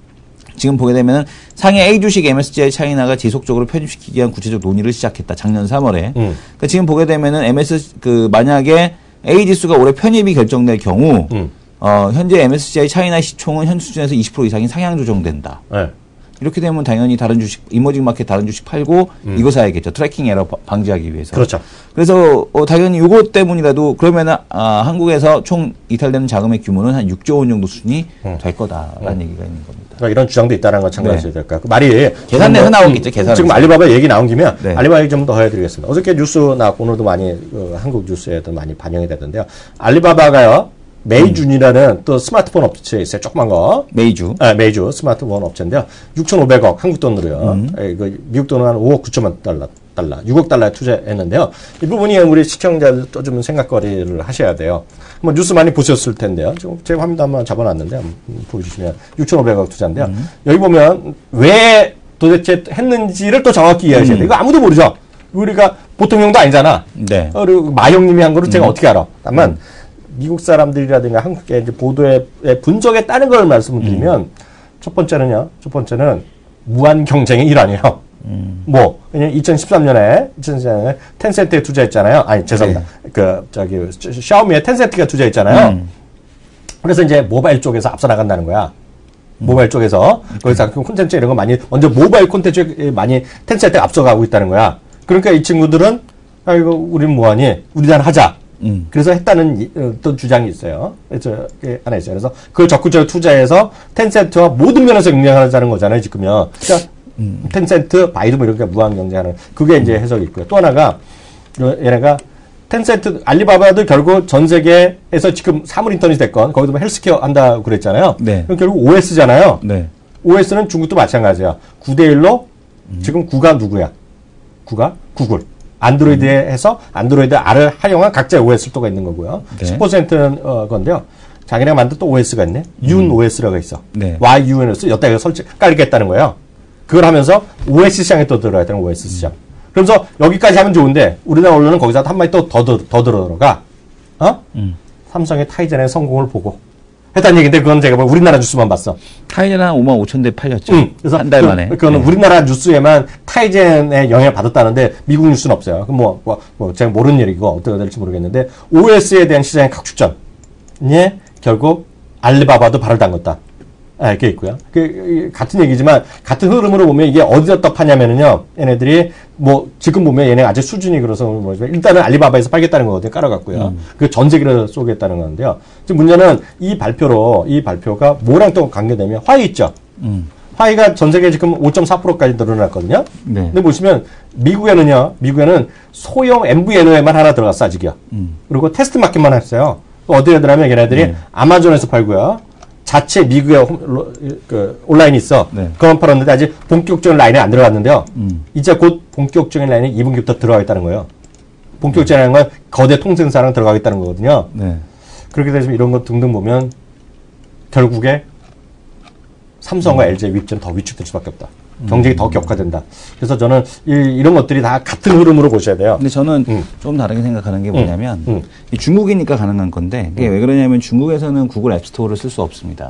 지금 보게 되면은 상해 A 주식 엠에스씨아이 차이나가 지속적으로 편입시키기 위한 구체적 논의를 시작했다. 작년 삼월에. 음. 그러니까 지금 보게 되면은 엠에스 그 만약에 A 지수가 올해 편입이 결정될 경우 음. 어, 현재 엠에스씨아이 차이나 시총은 현 수준에서 이십 퍼센트 이상이 상향 조정된다. 네. 이렇게 되면 당연히 다른 주식, 이머징 마켓 다른 주식 팔고 음. 이거 사야겠죠. 트래킹 에러 방지하기 위해서. 그렇죠. 그래서 어, 당연히 이것 때문이라도 그러면은 아, 한국에서 총 이탈되는 자금의 규모는 한 육조 원 정도 수준이 음. 될 거다라는 음. 얘기가 있는 겁니다. 그러니까 이런 주장도 있다는 건 참고하셔야 될 것 같고 말이 계산내서 나오겠죠. 계산 지금 알리바바 얘기 나온 김에 네. 알리바바 얘기 좀 더 해드리겠습니다. 어저께 뉴스 나왔고 오늘도 많이 어, 한국 뉴스에도 많이 반영이 되던데요. 알리바바가요. 메이준이라는 음. 또 스마트폰 업체 있어요. 조그만 거. 메이주. 네, 메이주 스마트폰 업체인데요. 육천오백억 한국 돈으로요. 음. 예, 그 미국 돈은 한 오억 구천만 달러, 달러, 육억 달러에 투자했는데요. 이 부분이 우리 시청자들도 좀 생각거리를 하셔야 돼요. 한번 뉴스 많이 보셨을 텐데요. 지금 제 화면도 한번 잡아놨는데 한번 보여주시면 육천오백억 투자인데요. 음. 여기 보면 왜 도대체 했는지를 또 정확히 이해하셔야 돼요. 음. 이거 아무도 모르죠. 우리가 보통형도 아니잖아. 네. 어, 그리고 마형님이 한 거를 음. 제가 어떻게 알아? 다만 음. 미국 사람들이라든가 한국의 이제 보도의 분석에 따른 걸 말씀을 드리면 음. 첫 번째는요. 첫 번째는 무한 경쟁의 일환이에요. 음. 뭐 왜냐면 이천십삼 년에 이천십삼 년에 텐센트에 투자했잖아요. 아니 죄송합니다. 네. 그 저기 샤오미에 텐센트가 투자했잖아요. 음. 그래서 이제 모바일 쪽에서 앞서 나간다는 거야. 음. 모바일 쪽에서 거기서 콘텐츠 이런 거 많이 먼저 모바일 콘텐츠에 많이 텐센트가 앞서가고 있다는 거야. 그러니까 이 친구들은 아 이거 우리는 뭐하니? 우리나라 하자. 음. 그래서 했다는 어떤 주장이 있어요. 저 하나 있어요. 그래서 그걸 적극적으로 투자해서 텐센트와 모든 면에서 경쟁하자는 거잖아요. 지금요. 그러니까 음. 텐센트, 바이두 뭐 이렇게 무한 경쟁하는 그게 이제 해석이 있고요. 또 하나가 얘네가 텐센트, 알리바바도 결국 전 세계에서 지금 사물 인터넷이 됐건 거기도 뭐 헬스케어 한다고 그랬잖아요. 네. 그럼 결국 오에스잖아요. 네. 오에스는 중국도 마찬가지야. 구 대 일로 음. 지금 구가 누구야? 구가 구글. 안드로이드에 해서 안드로이드 R을 활용한 각자의 오에스 또가 있는 거고요. 네. 십 퍼센트는 어, 건데요. 자기네가 만든 또 오에스가 있네. 윤 오에스라고 있어. 네. 와이유엔에스 여기다가 설치 깔겠다는 거예요. 그걸 하면서 오에스 시장에 또 들어가야 되는 오에스 시장. 음. 그러면서 여기까지 하면 좋은데 우리나라 언론은 거기서 한 마디 또 더 더 들어가. 어? 음. 삼성의 타이젠의 성공을 보고 했다는 얘기인데 그건 제가 뭐 우리나라 뉴스만 봤어. 타이젠 한 오만 오천 대 팔렸죠. 응. 그래서 한 달 그, 만에. 그거는 네. 우리나라 뉴스에만 타이젠의 영향을 받았다는데 미국 뉴스는 없어요. 그럼 뭐, 뭐, 뭐 제가 모르는 일이고 어떻게 될지 모르겠는데 오에스에 대한 시장의 각축전에 결국 알리바바도 발을 담궜다. 아, 이렇게 있고요. 그, 같은 얘기지만, 같은 흐름으로 보면 이게 어디다 떡하냐면은요, 얘네들이, 뭐, 지금 보면 얘네 아직 수준이 그래서, 뭐, 일단은 알리바바에서 팔겠다는 거거든요. 깔아갖고요. 음. 그 전 세계로 쏘겠다는 건데요. 지금 문제는 이 발표로, 이 발표가 뭐랑 또 관계되면 화이 있죠? 음. 화이가 전 세계 지금 오 점 사 퍼센트까지 늘어났거든요. 네. 근데 보시면, 미국에는요, 미국에는 소형 엠브이엔오에만 하나 들어갔어, 아직이요. 음. 그리고 테스트 마켓만 했어요. 어디에 들어가면 얘네들이 네. 아마존에서 팔고요. 자체 미국에 홈, 그 온라인이 있어. 네. 그건 팔았는데 아직 본격적인 라인에 안 들어갔는데요. 음. 이제 곧 본격적인 라인이 이 분기부터 들어가겠다는 거예요. 본격적인 건 거대 통생사랑 들어가겠다는 거거든요. 네. 그렇게 되면 이런 것 등등 보면 결국에 삼성과 음. 엘지의 윗줄은 더 위축될 수밖에 없다. 경쟁이 음. 더 격화된다. 그래서 저는 이, 이런 것들이 다 같은 흐름으로 보셔야 돼요. 근데 저는 음. 좀 다르게 생각하는 게 뭐냐면 음. 음. 중국이니까 가능한 건데 그게 음. 왜 그러냐면 중국에서는 구글 앱스토어를 쓸 수 없습니다.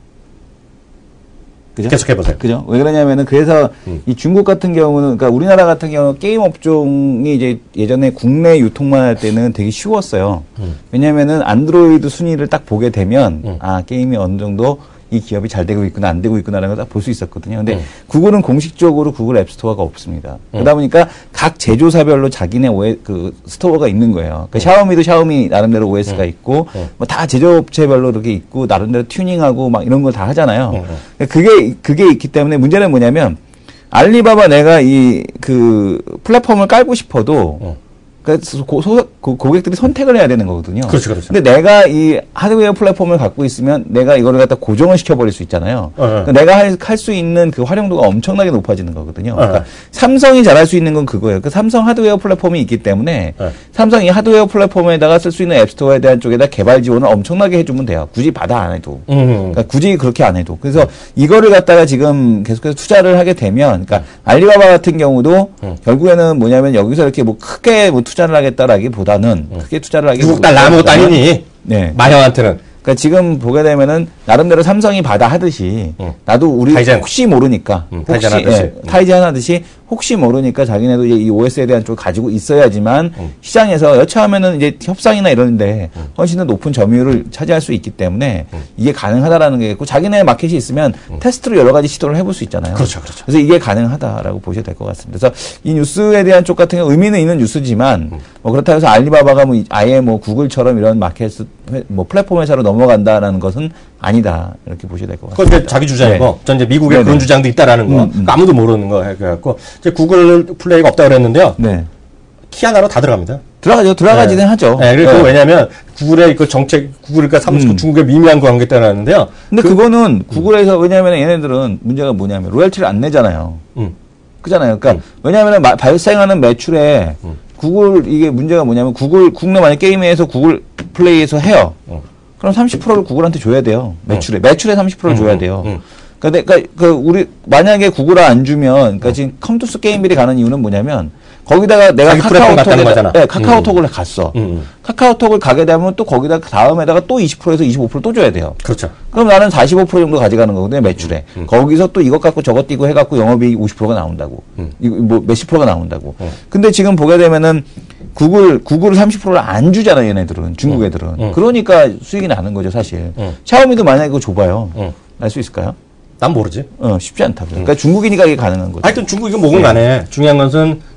그죠? 계속해보세요. 그죠? 왜 그러냐면은 그래서 음. 이 중국 같은 경우는 그러니까 우리나라 같은 경우는 게임 업종이 이제 예전에 국내 유통만 할 때는 되게 쉬웠어요. 음. 왜냐면은 안드로이드 순위를 딱 보게 되면 음. 아 게임이 어느 정도 이 기업이 잘 되고 있구나 안 되고 있구나라는 걸 딱 볼 수 있었거든요. 근데 음. 구글은 공식적으로 구글 앱스토어가 없습니다. 음. 그러다 보니까 각 제조사별로 자기네 오에, 그 스토어가 있는 거예요. 그러니까 음. 샤오미도 샤오미 나름대로 오에스가 음. 있고 음. 뭐 다 제조업체별로 이렇게 있고 나름대로 튜닝하고 막 이런 걸 다 하잖아요. 음. 그게 그게 있기 때문에 문제는 뭐냐면 알리바바 내가 이 그 플랫폼을 깔고 싶어도 음. 그러니까 고, 소, 고, 고객들이 선택을 해야 되는 거거든요. 그렇죠, 그렇죠. 근데 내가 이 하드웨어 플랫폼을 갖고 있으면 내가 이거를 갖다 고정을 시켜버릴 수 있잖아요. 어, 그러니까 어. 내가 할, 할 수 있는 그 활용도가 엄청나게 높아지는 거거든요. 그러니까 어. 삼성이 잘할 수 있는 건 그거예요. 그 삼성 하드웨어 플랫폼이 있기 때문에 어. 삼성이 하드웨어 플랫폼에다가 쓸 수 있는 앱스토어에 대한 쪽에다 개발 지원을 엄청나게 해주면 돼요. 굳이 받아 안 해도. 음. 그러니까 굳이 그렇게 안 해도. 그래서 이거를 갖다가 지금 계속해서 투자를 하게 되면, 그러니까 알리바바 같은 경우도 음. 결국에는 뭐냐면 여기서 이렇게 뭐 크게 뭐 투자를 하겠다라기보다는 음. 크게 투자를 하겠다라기보다는 누구 딸 아무것도 아니니. 네. 마형한테는. 그러니까 지금 보게 되면은 나름대로 삼성이 받아 하듯이 응. 나도 우리 타이젠. 혹시 모르니까 응, 혹시 타이젠 하듯이, 예, 타이젠 하듯이 혹시 모르니까 자기네도 이 오에스에 대한 쪽을 가지고 있어야지만 응. 시장에서 여차하면은 이제 협상이나 이런데 응. 훨씬 더 높은 점유율을 차지할 수 있기 때문에 응. 이게 가능하다라는 게 있고 자기네 마켓이 있으면 응. 테스트로 여러 가지 시도를 해볼 수 있잖아요. 그렇죠, 그렇죠. 그래서 이게 가능하다라고 보셔도 될 것 같습니다. 그래서 이 뉴스에 대한 쪽 같은 경우 의미는 있는 뉴스지만 응. 뭐 그렇다고 해서 알리바바가 뭐 아예 뭐 구글처럼 이런 마켓 뭐 플랫폼 회사로 넘어간다라는 것은 아니다 이렇게 보셔야 될 것 같습니다. 그건 이제 자기 주장이고, 네. 전 이제 미국에 네네. 그런 주장도 있다라는 거, 음, 음. 그러니까 아무도 모르는 거 해갖고 이제 구글 플레이가 없다 그랬는데요. 네. 키 하나로 다 들어갑니다. 들어가죠. 들어가지는 네. 하죠. 네. 그리고 네. 왜냐하면 구글의 그 정책, 구글과 삼성, 음. 중국의 미미한 관계 때문에 하는데요. 근데 그, 그거는 구글에서 왜냐하면 얘네들은 문제가 뭐냐면 로열티를 안 내잖아요. 음. 그잖아요. 그러니까 음. 왜냐하면 마, 발생하는 매출에 음. 구글 이게 문제가 뭐냐면 구글 국내 만약 게임에서 구글 플레이에서 해요. 음. 그럼 삼십 퍼센트를 구글한테 줘야 돼요. 매출에. 응. 매출에 삼십 퍼센트를 응, 줘야 돼요. 응. 그러니까, 그러니까 그 우리 만약에 구글을 안 주면 그러니까 응. 지금 컴투스 게임빌이 가는 이유는 뭐냐면 거기다가 내가 카카오톡에 네, 카카오톡을 응. 갔어. 응. 카카오톡을 가게 되면 또 거기다 다음에다가 또 이십 퍼센트에서 이십오 퍼센트 또 줘야 돼요. 그렇죠. 그럼 나는 사십오 퍼센트 정도 가져가는 거거든요. 매출에. 응. 거기서 또 이것 갖고 저것 띄고 해갖고 영업이익 오십 퍼센트가 나온다고. 응. 이거 뭐 몇십 프로가 나온다고. 응. 근데 지금 보게 되면은 구글, 구글 삼십 퍼센트를 안 주잖아요, 얘네들은. 중국 애들은. 응. 응. 그러니까 수익이 나는 거죠, 사실. 응. 샤오미도 만약에 그거 줘봐요. 응. 날 수 있을까요? 난 모르지. 어, 쉽지 않다고요. 응. 그러니까 중국이니까 이게 가능한 거죠. 하여튼 중국이 뭐건 간에 중요한 것은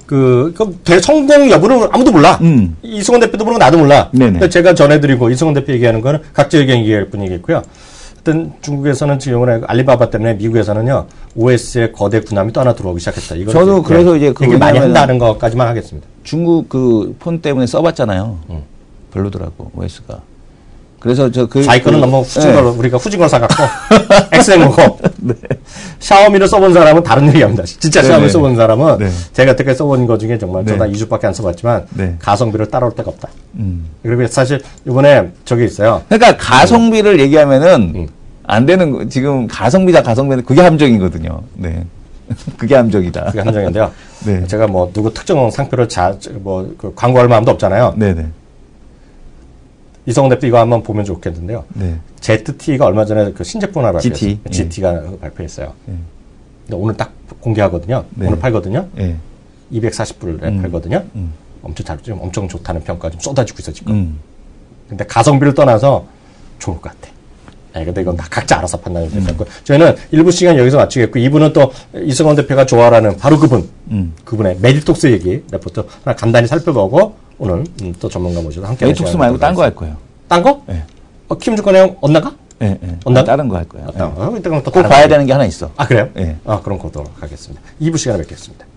그, 그, 대성공 여부는 아무도 몰라. 음. 이승원 대표도 모르고 나도 몰라. 네네. 제가 전해드리고 이승원 대표 얘기하는 거는 각자 의견 얘기할 뿐이겠고요. 하여튼 중국에서는 지금 이번에 알리바바 때문에 미국에서는요, 오에스의 거대 군함이 또 하나 들어오기 시작했다. 이거 저도 이제 그래서 이제 그 얘기 많이 한다는 것까지만 하겠습니다. 중국 그 폰 때문에 써봤잖아요. 음. 별로더라고, 오에스가. 그래서 저 그. 자기 거는 그, 너무 후진 걸, 네. 우리가 후진 걸 사갖고, 엑스엠오고. 네. 샤오미를 써본 사람은 다른 얘기합니다. 진짜 네네. 샤오미 써본 사람은 네. 제가 어떻게 써본 것 중에 정말 네. 저도 이 주밖에 안 써봤지만 네. 가성비를 따라올 데가 없다. 음. 그리고 사실 이번에 저기 있어요. 그러니까 가성비를 음. 얘기하면은 음. 안 되는, 지금 가성비다 가성비는 그게 함정이거든요. 네. 그게 함정이다. 그게 함정인데요. 네. 제가 뭐 누구 특정 상표를 자, 뭐 그 광고할 마음도 없잖아요. 네네. 이성훈 대표 이거 한번 보면 좋겠는데요. 네. 제트티가 얼마 전에 그 신제품 하나 발표했어요. 지티. 지티가 네. 발표했어요. 네. 근데 오늘 딱 공개하거든요. 네. 오늘 팔거든요. 네. 이백사십 불에 음. 팔거든요. 음. 엄청 잘, 지금 엄청 좋다는 평가 좀 쏟아지고 있어, 지금. 음. 근데 가성비를 떠나서 좋을 것 같아. 네, 근데 이건 다 각자 알아서 판단을 음. 됐고. 저희는 일부 시간 여기서 마치겠고, 이 부는 또 이승원 대표가 좋아하는 바로 그분, 음. 그분의 메디톡스 얘기, 레포트 하나 간단히 살펴보고, 오늘 음, 또 전문가 모셔서 함께 메디톡스 말고 딴 거 할 거예요. 딴 거? 네. 어, 김주권 형 언나가? 네, 네. 언나? 다른 거 할 거예요. 네. 어, 이따가 또 꼭 봐야 거. 되는 게 하나 있어. 아, 그래요? 네. 아, 그럼 보도록 하겠습니다. 이 부 시간에 뵙겠습니다.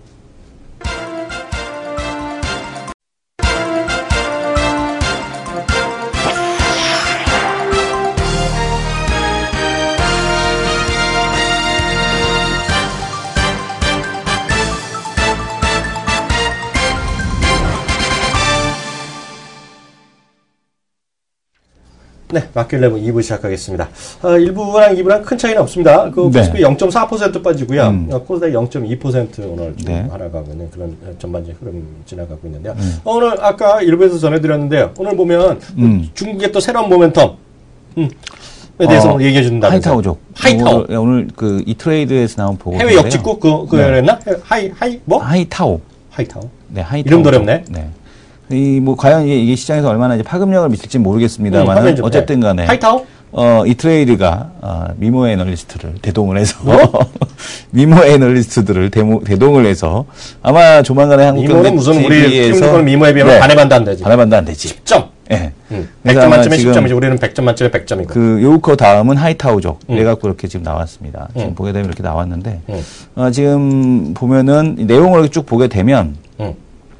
네, 마켓레브 이 부 시작하겠습니다. 어, 일 부랑 이 부랑 큰 차이는 없습니다. 그 코스피 네. 영 점 사 퍼센트 빠지고요. 음. 어, 코스닥 영 점 이 퍼센트 오늘 좀 네. 하락하고 있는 그런 전반적인 흐름 지나가고 있는데요. 음. 어, 오늘 아까 일부에서 전해드렸는데요. 오늘 보면 음. 중국의 또 새로운 모멘텀 음. 에 대해서 어, 얘기해 준다면서요. 하이타오족. 하이타오. 오늘, 오늘 그 이 트레이드에서 나온 보고 해외 역직구 그 그랬나? 네. 하이 하이 뭐? 하이타오. 하이타오. 네, 하이타오. 이름도 어렵네. 네. 이, 뭐, 과연 이게, 이게 시장에서 얼마나 이제 파급력을 미칠지 모르겠습니다만, 음, 어쨌든 간에. 하이타오? 어, 이 트레이드가, 어, 미모 애널리스트를 대동을 해서. 뭐? 미모 애널리스트들을 대모, 대동을 해서. 아마 조만간에 한국 미모는 무슨 우리 팀들은 미모에 비하면 네. 반의 반도 안 되지. 반의 반도 안 되지. 십 점. 예. 네. 음. 백 점 만점에 십 점이지. 우리는 백 점 만점에 백 점이고. 그, 요우커 다음은 하이타오족. 음. 이래갖고 이렇게 지금 나왔습니다. 지금 음. 보게 되면 이렇게 나왔는데, 음. 어, 지금 보면은, 내용을 쭉 보게 되면, 음.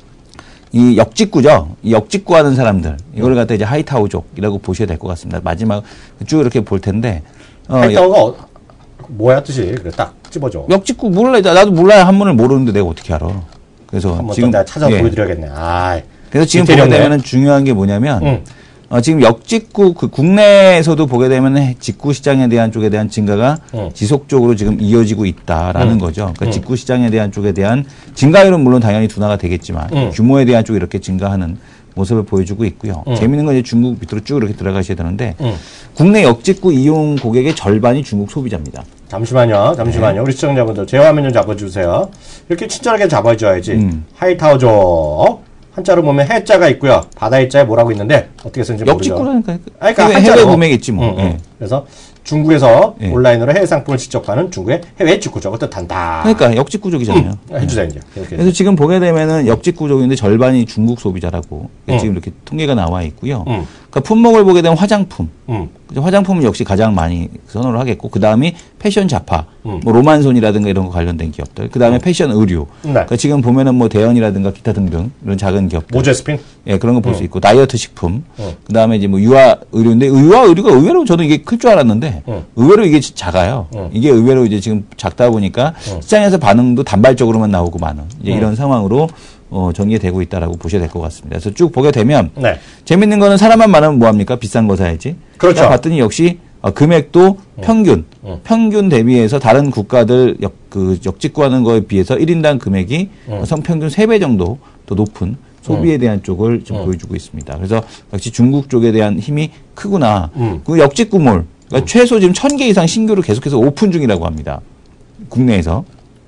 이 역직구죠. 이 역직구 하는 사람들. 이걸 갖다 이제 하이타오족이라고 보셔야 될 것 같습니다. 마지막 쭉 이렇게 볼 텐데. 어, 하이타오가 어, 뭐야 뜻이? 그래 딱 집어줘. 역직구 몰라. 나도 몰라요. 한문을 모르는데 내가 어떻게 알아. 그래서 지금 내가 찾아 예. 보여드려야겠네. 아. 그래서 지금 보게 되면은 중요한 게 뭐냐면 응. 어, 지금 역직구 그 국내에서도 보게 되면 직구 시장에 대한 쪽에 대한 증가가 응. 지속적으로 지금 이어지고 있다라는 응. 거죠. 그러니까 응. 직구 시장에 대한 쪽에 대한 증가율은 물론 당연히 둔화가 되겠지만 응. 규모에 대한 쪽이 이렇게 증가하는 모습을 보여주고 있고요. 응. 재미있는 건 이제 중국 밑으로 쭉 이렇게 들어가셔야 되는데 응. 국내 역직구 이용 고객의 절반이 중국 소비자입니다. 잠시만요. 잠시만요. 네. 우리 시청자분들 제 화면 좀 잡아주세요. 이렇게 친절하게 잡아줘야지. 응. 하이타오족. 한자로 보면 해자가 있고요. 바다의 자에 뭐라고 있는데 어떻게 쓰는지 모르죠. 역직구라니까. 아니, 그러니까 해외 구매겠지 뭐. 응, 응. 네. 그래서 중국에서 네. 온라인으로 해외 상품을 직접 파는 중국의 해외 직구족 뜻한다. 그러니까 역직구족이잖아요. 응. 해주세요 이제. 그래서 해주세요. 지금 보게 되면은 역직구족인데 절반이 중국 소비자라고 응. 지금 이렇게 통계가 나와 있고요. 응. 그러니까 품목을 보게 되면 화장품. 응. 화장품은 역시 가장 많이 선호를 하겠고 그 다음이 패션 잡화, 음. 뭐 로만손이라든가 이런 거 관련된 기업들, 그 다음에 음. 패션 의류. 네. 그러니까 지금 보면은 뭐 대현이라든가 기타 등등 이런 작은 기업들. 모제스핀? 예, 그런 거 볼 수 음. 있고 다이어트 식품. 음. 그 다음에 이제 뭐 유아 의류인데 유아 의류가 의외로 저도 이게 클 줄 알았는데 음. 의외로 이게 작아요. 음. 이게 의외로 이제 지금 작다 보니까 음. 시장에서 반응도 단발적으로만 나오고 많은 이제 음. 이런 상황으로. 어, 전개되고 있다라고 보셔야 될 것 같습니다. 그래서 쭉 보게 되면 네. 재밌는 거는 사람만 많으면 뭐합니까? 비싼 거 사야지. 그렇죠. 봤더니 역시 어, 금액도 음. 평균, 음. 평균 대비해서 다른 국가들 역, 그 역직구하는 거에 비해서 일 인당 금액이 음. 성평균 세 배 정도 더 높은 소비에 음. 대한 쪽을 좀 음. 보여주고 있습니다. 그래서 역시 중국 쪽에 대한 힘이 크구나. 음. 그 역직구몰, 그러니까 최소 지금 천 개 이상 신규로 계속해서 오픈 중이라고 합니다. 국내에서.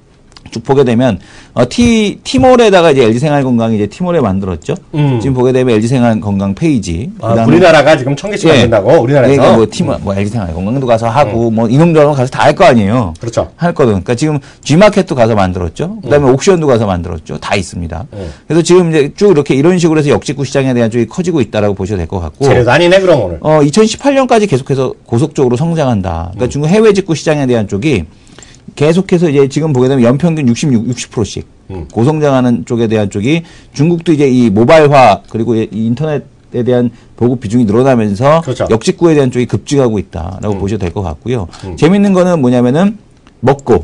쭉 보게 되면 어, 티 티몰에다가 이제 엘지생활건강이 이제 티몰에 만들었죠. 음. 지금 보게 되면 엘지생활건강 페이지. 아, 우리나라가 지금 천 개씩 만든다고? 예. 우리나라에서? 그러니까 뭐 티몰, 뭐 엘지생활건강도 가서 하고 음. 뭐 이놈저놈 가서 다 할 거 아니에요. 그렇죠. 할 거든. 그러니까 지금 G마켓도 가서 만들었죠. 그다음에 음. 옥션도 가서 만들었죠. 다 있습니다. 음. 그래서 지금 이제 쭉 이렇게 이런 식으로 해서 역직구 시장에 대한 쪽이 커지고 있다라고 보셔도 될 것 같고. 재료도 아니네 그럼 오늘. 어, 이천십팔 년까지 계속해서 고속적으로 성장한다. 그러니까 음. 중국 해외 직구 시장에 대한 쪽이 계속해서 이제 지금 보게 되면 연평균 육십육, 육십 퍼센트씩 음. 고성장하는 쪽에 대한 쪽이 중국도 이제 이 모바일화 그리고 이 인터넷에 대한 보급 비중이 늘어나면서 그렇죠. 역직구에 대한 쪽이 급증하고 있다라고 음. 보셔도 될 것 같고요. 음. 재밌는 거는 뭐냐면은 먹고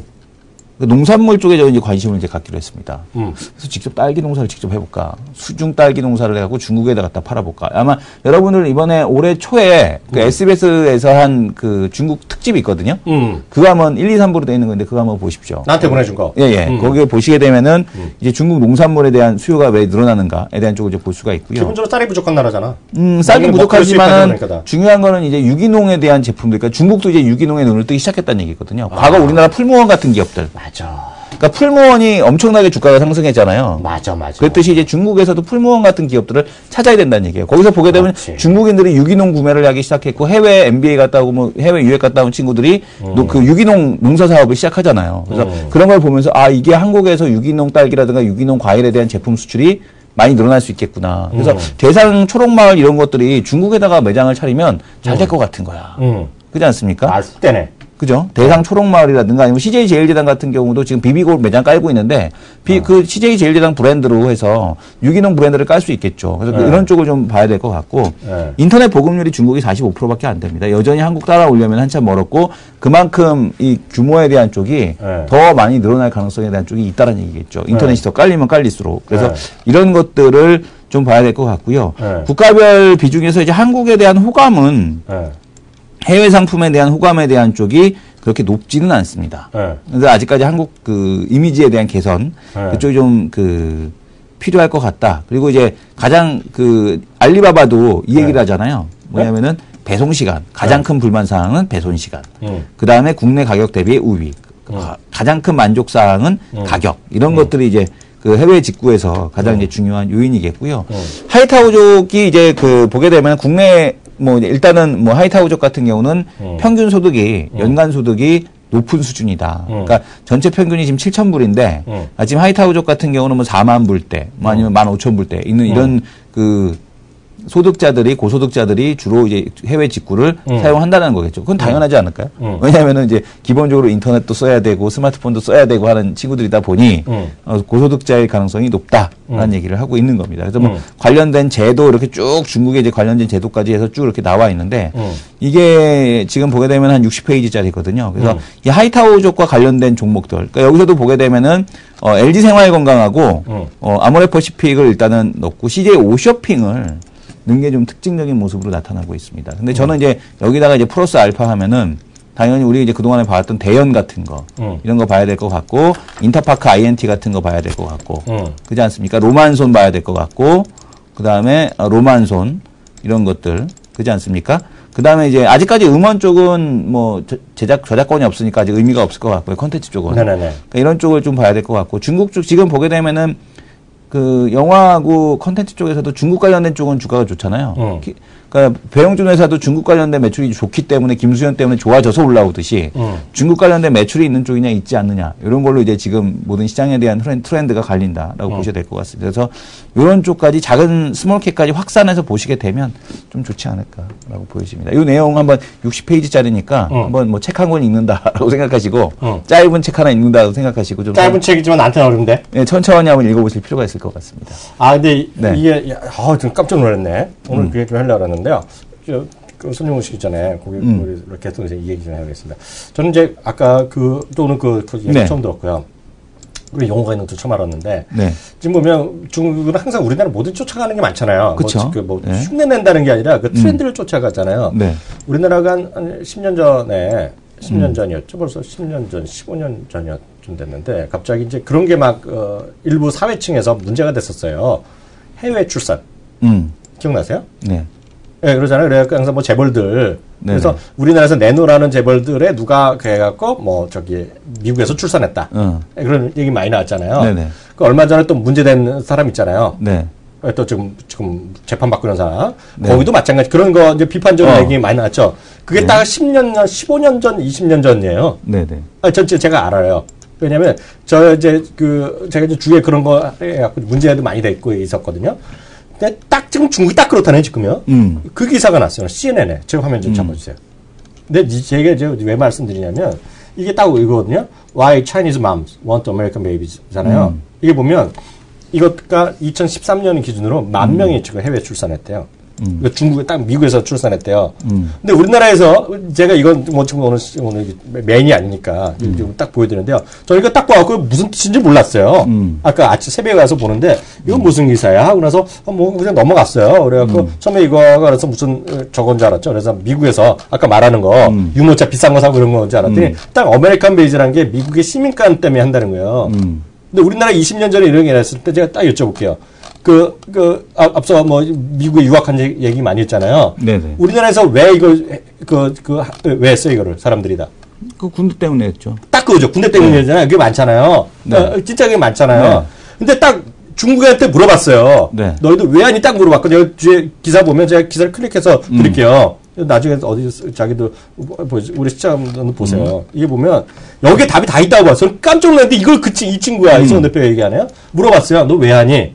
농산물 쪽에 저는 이제 관심을 이제 갖기로 했습니다. 음. 그래서 직접 딸기 농사를 직접 해볼까? 수중 딸기 농사를 해갖고 중국에다 갖다 팔아볼까? 아마 여러분들 이번에 올해 초에 그 음. 에스비에스에서 한 그 중국 특집이 있거든요. 음. 그거 한번 일, 이, 삼부로 되어 있는 건데 그거 한번 보십시오. 나한테 보내준 거. 예, 예. 음. 거기에 보시게 되면은 음. 이제 중국 농산물에 대한 수요가 왜 늘어나는가에 대한 쪽을 이제 볼 수가 있고요. 기본적으로 쌀이 부족한 나라잖아. 음, 쌀이 부족하지만은 중요한 거는 이제 유기농에 대한 제품들. 그러니까 중국도 이제 유기농에 눈을 뜨기 시작했다는 얘기거든요. 아. 과거 우리나라 풀무원 같은 기업들. 맞아. 그러니까 풀무원이 엄청나게 주가가 상승했잖아요. 맞아, 맞아. 그랬듯이 이제 중국에서도 풀무원 같은 기업들을 찾아야 된다는 얘기예요. 거기서 보게 되면 그렇지. 중국인들이 유기농 구매를 하기 시작했고 해외 엠비에이 갔다 오고 뭐 해외 유학 갔다 온 친구들이 음. 그 유기농 농사 사업을 시작하잖아요. 그래서 음. 그런 걸 보면서 아 이게 한국에서 유기농 딸기라든가 유기농 과일에 대한 제품 수출이 많이 늘어날 수 있겠구나. 그래서 음. 대상 초록마을 이런 것들이 중국에다가 매장을 차리면 잘 될 것 음. 같은 거야. 음. 그렇지 않습니까? 아, 쑥대네. 그죠? 대상 초록마을이라든가 아니면 씨제이 제일제당 같은 경우도 지금 비비고 매장 깔고 있는데, 비, 어. 그 씨제이 제일제당 브랜드로 해서 유기농 브랜드를 깔 수 있겠죠. 그래서 네. 이런 쪽을 좀 봐야 될 것 같고, 네. 인터넷 보급률이 중국이 사십오 퍼센트밖에 안 됩니다. 여전히 한국 따라오려면 한참 멀었고, 그만큼 이 규모에 대한 쪽이 네. 더 많이 늘어날 가능성에 대한 쪽이 있다는 얘기겠죠. 인터넷이 네. 더 깔리면 깔릴수록. 그래서 네. 이런 것들을 좀 봐야 될 것 같고요. 네. 국가별 비중에서 이제 한국에 대한 호감은 네. 해외 상품에 대한 호감에 대한 쪽이 그렇게 높지는 않습니다. 네. 그래서 아직까지 한국 그 이미지에 대한 개선 네. 그쪽이 좀 그 필요할 것 같다. 그리고 이제 가장 그 알리바바도 이 얘기를 네. 하잖아요. 뭐냐면은 배송 시간 가장 네. 큰 불만 사항은 배송 시간. 음. 그 다음에 국내 가격 대비 우위. 음. 가장 큰 만족 사항은 음. 가격. 이런 음. 것들이 이제 그 해외 직구에서 가장 음. 이제 중요한 요인이겠고요. 음. 하이타우족이 이제 그 보게 되면 국내 뭐 일단은 뭐 하이타우족 같은 경우는 음. 평균 소득이 음. 연간 소득이 높은 수준이다. 음. 그러니까 전체 평균이 지금 칠천 불인데 음. 아, 지금 하이타우족 같은 경우는 뭐 사만 불대, 뭐 아니면 만 오천 불대 있는 이런 음. 그 소득자들이 고소득자들이 주로 이제 해외 직구를 음. 사용한다는 거겠죠. 그건 당연하지 않을까요? 음. 왜냐하면은 이제 기본적으로 인터넷도 써야 되고 스마트폰도 써야 되고 하는 친구들이다 보니 음. 어, 고소득자의 가능성이 높다라는 음. 얘기를 하고 있는 겁니다. 그래서 뭐 음. 관련된 제도 이렇게 쭉 중국의 이제 관련된 제도까지 해서 쭉 이렇게 나와 있는데 음. 이게 지금 보게 되면 한 육십 페이지짜리거든요. 그래서 음. 이 하이타우족과 관련된 종목들, 그러니까 여기서도 보게 되면은 어, 엘지생활건강하고 음. 어, 아모레퍼시픽을 일단은 넣고 씨제이 오쇼핑을 넣은 게 좀 특징적인 모습으로 나타나고 있습니다. 근데 저는 음. 이제 여기다가 이제 플러스 알파 하면은 당연히 우리 이제 그동안에 봐왔던 대연 같은 거 음. 이런 거 봐야 될 것 같고 인터파크 아이엔티 같은 거 봐야 될 것 같고 음. 그렇지 않습니까? 로만손 봐야 될 것 같고 그 다음에 로만손 이런 것들 그렇지 않습니까? 그 다음에 이제 아직까지 음원 쪽은 뭐 제작 저작권이 없으니까 아직 의미가 없을 것 같고요. 컨텐츠 쪽은 네네네. 그러니까 이런 쪽을 좀 봐야 될 것 같고 중국 쪽 지금 보게 되면은 그 영화하고 컨텐츠 쪽에서도 중국 관련된 쪽은 주가가 좋잖아요. 음. 기, 그러니까 배용준 회사도 중국 관련된 매출이 좋기 때문에 김수현 때문에 좋아져서 올라오듯이 음. 중국 관련된 매출이 있는 쪽이냐 있지 않느냐 이런 걸로 이제 지금 모든 시장에 대한 트렌드가 갈린다라고 음. 보셔야 될 것 같습니다. 그래서 이런 쪽까지 작은 스몰캡까지 확산해서 보시게 되면 좀 좋지 않을까라고 보여집니다. 이 내용 한번 육십 페이지짜리니까 음. 한번 뭐 책 한 권 읽는다라고 생각하시고 음. 짧은 책 하나 읽는다고 생각하시고 좀 짧은 책이지만 나한테는 어려운데 네, 천천히 한번 읽어보실 필요가 있을 것 같습니다. 아 근데 네. 이게 아, 좀 깜짝 놀랐네. 오늘 음. 그게 좀 하려고 했는데요. 저, 그 손님 오시기 전에 거기 음. 이렇게 해서 이 얘기 좀 해야겠습니다. 저는 이제 아까 그 또는 그, 그 얘기 네. 처음 들었고요. 우리 용어가 있는 것도 처음 알았는데 네. 지금 보면 중국은 항상 우리나라 모두 쫓아가는 게 많잖아요. 그렇죠. 뭐, 그 뭐 네. 흉내 낸다는 게 아니라 그 트렌드를 음. 쫓아가잖아요. 네. 우리나라가 한, 한 십 년 전에 십 년 음. 전이었죠. 벌써 십 년 전, 십오 년 전이었쯤 됐는데 갑자기 이제 그런 게 막 어, 일부 사회층에서 문제가 됐었어요. 해외 출산. 음. 기억나세요? 네. 네, 그러잖아요. 그래서 항상 뭐 재벌들 네네. 그래서 우리나라에서 내놓으라는 재벌들의 누가 그래갖고 뭐 저기 미국에서 출산했다. 어. 그런 얘기 많이 나왔잖아요. 네네. 그 얼마 전에 또 문제된 사람 있잖아요. 네. 또 지금 지금 재판 받고 있는 사람. 네. 거기도 마찬가지 그런 거 이제 비판적인 어. 얘기 많이 나왔죠. 그게 네. 딱 십 년 전, 십오 년 전, 이십 년 전이에요. 네네. 아, 전 제가 알아요. 왜냐면 저 이제 그 제가 이제 주위에 그런 거 해갖고 문제도 많이 됐고 있었거든요. 근데 딱 지금 중국이 딱 그렇다네 지금요. 음. 그 기사가 났어요. 씨엔엔에. 제가 화면 좀 잡아주세요. 근데 제가 이제 왜 말씀드리냐면 이게 딱 이거거든요. Why Chinese moms want American babies잖아요. 음. 이게 보면 이거가 이천십삼 년 기준으로 만 음. 명이 지금 해외 출산했대요. 음. 중국에 딱 미국에서 출산했대요. 음. 근데 우리나라에서 제가 이건 뭐 지금 오늘 오늘 메인이 아니니까 음. 딱 보여드리는데요. 저는 이거 딱 봐갖고 무슨 뜻인지 몰랐어요. 음. 아까 아침 새벽에 가서 보는데 이건 음. 무슨 기사야 하고 나서 뭐 그냥 넘어갔어요. 그래갖고 음. 처음에 이거가 그래서 무슨 저건 줄 알았죠. 그래서 미국에서 아까 말하는 거 음. 유모차 비싼 거 사고 그런 건 줄 알았더니 음. 딱 아메리칸 베이지라는 게 미국의 시민권 때문에 한다는 거예요. 음. 근데 우리나라 이십 년 전에 이런 게 났을 때 제가 딱 여쭤볼게요. 그, 그, 앞서 뭐, 미국에 유학한 얘기 많이 했잖아요. 네네. 우리나라에서 왜 이걸, 그, 그, 왜 했어요, 이거를, 사람들이 다? 그 군대 때문에 했죠. 딱 그거죠. 군대 때문이잖아요. 네. 그게 많잖아요. 네. 어, 진짜 그게 많잖아요. 네. 근데 딱 중국한테 물어봤어요. 네. 너희들 왜 하니 딱 물어봤거든요. 제가 뒤에 기사 보면 제가 기사를 클릭해서 음. 드릴게요. 나중에 어디, 자기도, 우리 시청자분들 보세요. 음. 이게 보면, 여기에 답이 다 있다고 봤어요. 깜짝 놀랐는데 이걸 그, 이 친구야. 음. 이성원 대표 얘기하네요. 물어봤어요. 너 왜 하니?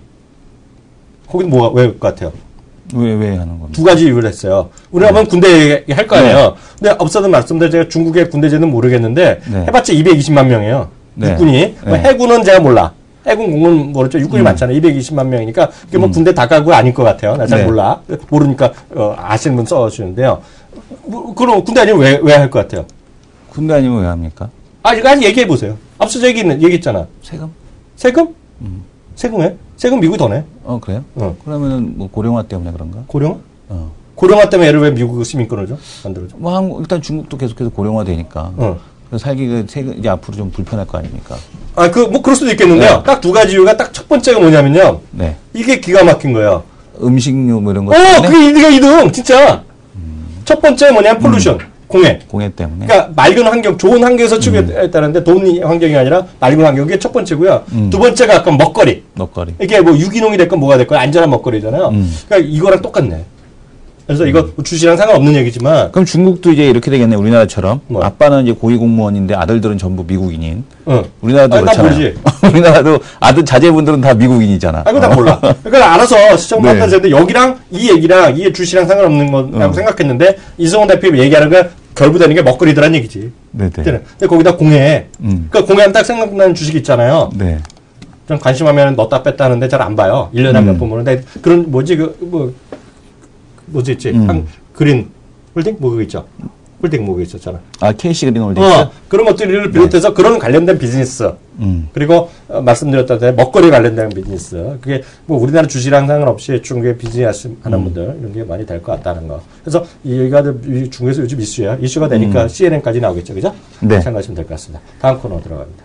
거긴 뭐가, 왜 것 같아요? 왜, 왜 하는 겁니까? 두 가지 이유를 했어요. 우리가 하면 네. 군대 할 거 아니에요. 네. 근데 앞서도 말씀드린 제가 중국의 군대제는 모르겠는데, 네. 해봤자 이백이십만 명이에요. 네. 육군이. 네. 뭐 해군은 제가 몰라. 해군, 공군 모르죠. 육군이 음. 많잖아요. 이백이십만 명이니까, 그게 뭐 음. 군대 다 가고 아닐 것 같아요. 나 잘 네. 몰라. 모르니까, 어, 아시는 분 써주시는데요. 뭐, 그럼 군대 아니면 왜, 왜 할 것 같아요? 군대 아니면 왜 합니까? 아, 이거 아직 얘기해보세요. 앞서 얘기는, 얘기했잖아. 세금? 세금? 음. 세금에? 세금 미국이 더 내. 어, 그래요? 어. 그러면은 뭐 고령화 때문에 그런가? 고령화? 어. 고령화 때문에 얘를 왜 미국 시민권을 줘? 만들어줘? 뭐 한국, 일단 중국도 계속해서 고령화 되니까. 어. 그래서 살기가 세금, 이제 앞으로 좀 불편할 거 아닙니까? 아, 그, 뭐 그럴 수도 있겠는데요. 네. 딱 두 가지 이유가 딱 첫 번째가 뭐냐면요. 네. 이게 기가 막힌 거예요. 음식료 뭐 이런 거. 어, 그게 이가 이등, 진짜. 음. 첫 번째 뭐냐면 폴루션. 음. 공해. 공해 때문에. 그러니까 맑은 환경, 좋은 환경에서 추구했다는데 음. 돈 환경이 아니라 맑은 환경. 그게 첫 번째고요. 음. 두 번째가 아까 먹거리. 먹거리. 이게 뭐 유기농이 됐건 뭐가 됐건 안전한 먹거리잖아요. 음. 그러니까 이거랑 똑같네. 그래서 음. 이거 주시랑 상관없는 얘기지만. 그럼 중국도 이제 이렇게 되겠네. 우리나라처럼. 뭐. 아빠는 이제 고위공무원인데 아들들은 전부 미국인인. 어. 우리나라도 아니, 그렇잖아요. 우리나라도 아들 자제분들은 다 미국인이잖아. 아, 그거 다 몰라. 그러니까 알아서 시청만 하는데 네. 여기랑 이 얘기랑 이 주시랑 상관없는 거라고 어. 생각했는데 이성원 대표 얘기하는 거 결부되는 게 먹거리더란 얘기지. 네네. 근데 거기다 공해. 음. 그러니까 공해하면 딱 생각나는 주식 있잖아요. 네. 좀 관심하면 넣었다 뺐다 하는데 잘 안 봐요. 일 년에 음. 몇 번 보는데 그런 뭐지 그 뭐 뭐지 있지? 음. 한 그린 홀딩 뭐 그거 있죠. 홀딩 뭐 그거 있었잖아. 아 케이씨 그린 홀딩. 어, 그런 것들을 비롯해서 네. 그런 관련된 비즈니스. 음. 그리고 어, 말씀드렸다시피 먹거리 관련된 비즈니스. 그게 뭐 우리나라 주식이랑 상관없이 중국의 비즈니스 하는 음. 분들 이런 게 많이 될 것 같다는 거. 그래서 이 얘기가 중국에서 요즘 이슈야. 이슈가 되니까 음. 씨엔엔까지 나오겠죠, 그죠? 네. 생각하시면 될 것 같습니다. 다음 코너 들어갑니다.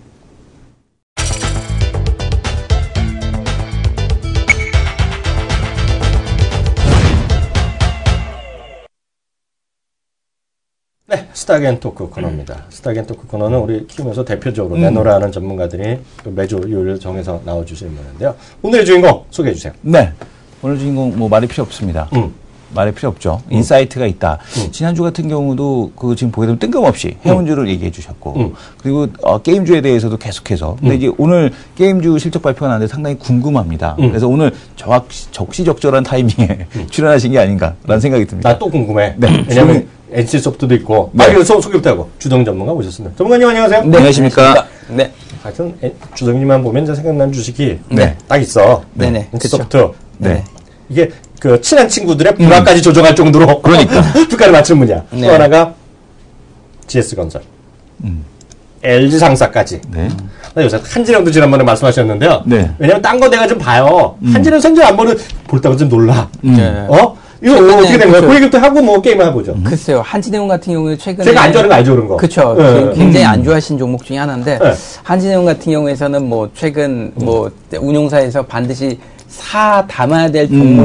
네, 스타겐토크 코너입니다. 음. 스타겐토크 코너는 우리 키우면서 대표적으로 음. 내노라는 전문가들이 매주 요일 정해서 나와주시는 거는데요. 오늘의 주인공 소개해 주세요. 네, 오늘 주인공 뭐 말이 필요 없습니다. 음. 말이 필요 없죠. 음. 인사이트가 있다. 음. 지난주 같은 경우도 그 지금 보게 되면 뜬금없이 해운주를 음. 얘기해 주셨고 음. 그리고 어, 게임주에 대해서도 계속해서 근데 음. 이제 오늘 게임주 실적 발표가 나는데 상당히 궁금합니다. 음. 그래서 오늘 정확 적시적절한 타이밍에 음. 출연하신 게 아닌가라는 생각이 듭니다. 나 또 궁금해. 네. 왜냐면 엔씨소프트도 있고. 네. 아, 이거 소개부터 하고. 주동 전문가 모셨습니다. 전문가님 안녕하세요. 네, 안녕하십니까. 네. 하여튼 주동님만 보면 이제 생각나는 주식이 네. 딱 있어. 네네. 엔씨소프트. 네. 네. 이게 그 친한 친구들의 불화까지 음. 조정할 정도로 그러니까 두가를 맞춘 분야. 네. 또 하나가 지에스건설. 음. 엘지상사까지. 네. 요새 한진영도 지난번에 말씀하셨는데요. 네. 왜냐면 딴 거 내가 좀 봐요. 음. 한진영 생전 안 보는 볼다가 좀 놀라. 음. 네. 어? 이거 뭐 어떻게 된 거예요? 그 얘기부터 하고 뭐 게임 해보죠. 음. 글쎄요. 한진해운 같은 경우에 최근에 제가 안 좋아하는 거 알죠, 그런 거. 그렇죠. 네. 굉장히 안 좋아하신 종목 중에 하나인데 네. 한진해운 같은 경우에서는 뭐 최근 음. 뭐 운용사에서 반드시 사 담아야 될 종목에 음.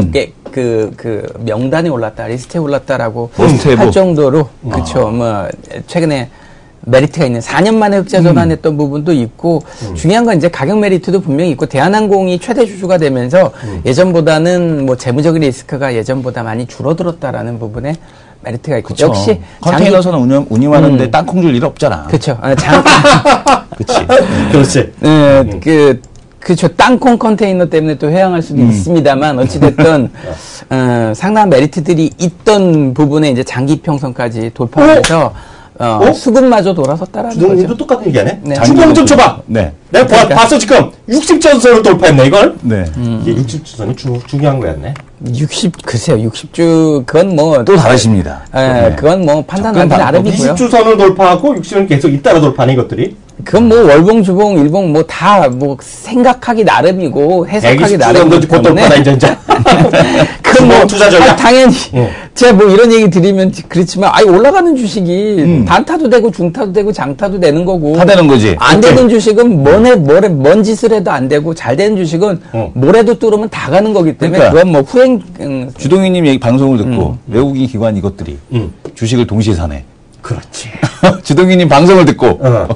그, 그, 명단에 올랐다, 리스트에 올랐다라고 음. 할 정도로, 그쵸, 뭐, 최근에 메리트가 있는 사 년 만에 흑자 전환했던 음. 부분도 있고, 음. 중요한 건 이제 가격 메리트도 분명히 있고, 대한항공이 최대 주주가 되면서 음. 예전보다는 뭐 재무적인 리스크가 예전보다 많이 줄어들었다라는 부분에 메리트가 있고, 그쵸. 역시 컨테이너선은 운영, 운임하는데 음. 땅콩 줄 일 없잖아. 그쵸. 아, 장, 그치. 그렇지. 네, 음. 그, 그렇죠. 땅콩 컨테이너 때문에 또 회항할 수도 음. 있습니다만 어찌됐든 어, 상당한 메리트들이 있던 부분에 이제 장기 평선까지 돌파하면서 어, 어? 수급마저 돌아섰다라는 거죠. 주동님도 똑같은 얘기하네. 네. 주봉 좀 쳐봐. 네. 내가 그러니까. 봤어 지금 육십 전선을 돌파했네 이걸. 네. 음. 이게 육십 주선이 주, 중요한 거였네. 육십 글쎄요. 육십 주 그건 뭐 또 다르십니다. 예, 네. 그건 뭐 판단하기 나름이고요. 이십 주선을 돌파하고 육십은 계속 잇따라 돌파하는 이것들이. 그건 뭐 월봉, 주봉, 일봉 뭐 다 뭐 생각하기 나름이고 해석하기 나름이기 때문에. 이제 이제. 그건 뭐 투자 전략. 아, 당연히 응. 제가 뭐 이런 얘기 드리면 그렇지만 아니 올라가는 주식이 음. 단타도 되고 중타도 되고 장타도 되는 거고 다 되는 거지. 안 오케이. 되는 주식은 뭐래 뭐래 뭔 짓을 해도 안 되고 잘 되는 주식은 응. 뭐래도 뚫으면 다 가는 거기 때문에 그러니까. 그건 뭐 후행 음, 주동희님 얘기 방송을 듣고 음. 외국인 기관 이것들이 음. 주식을 동시에 사네. 그렇지. 주동희님 방송을 듣고. 어.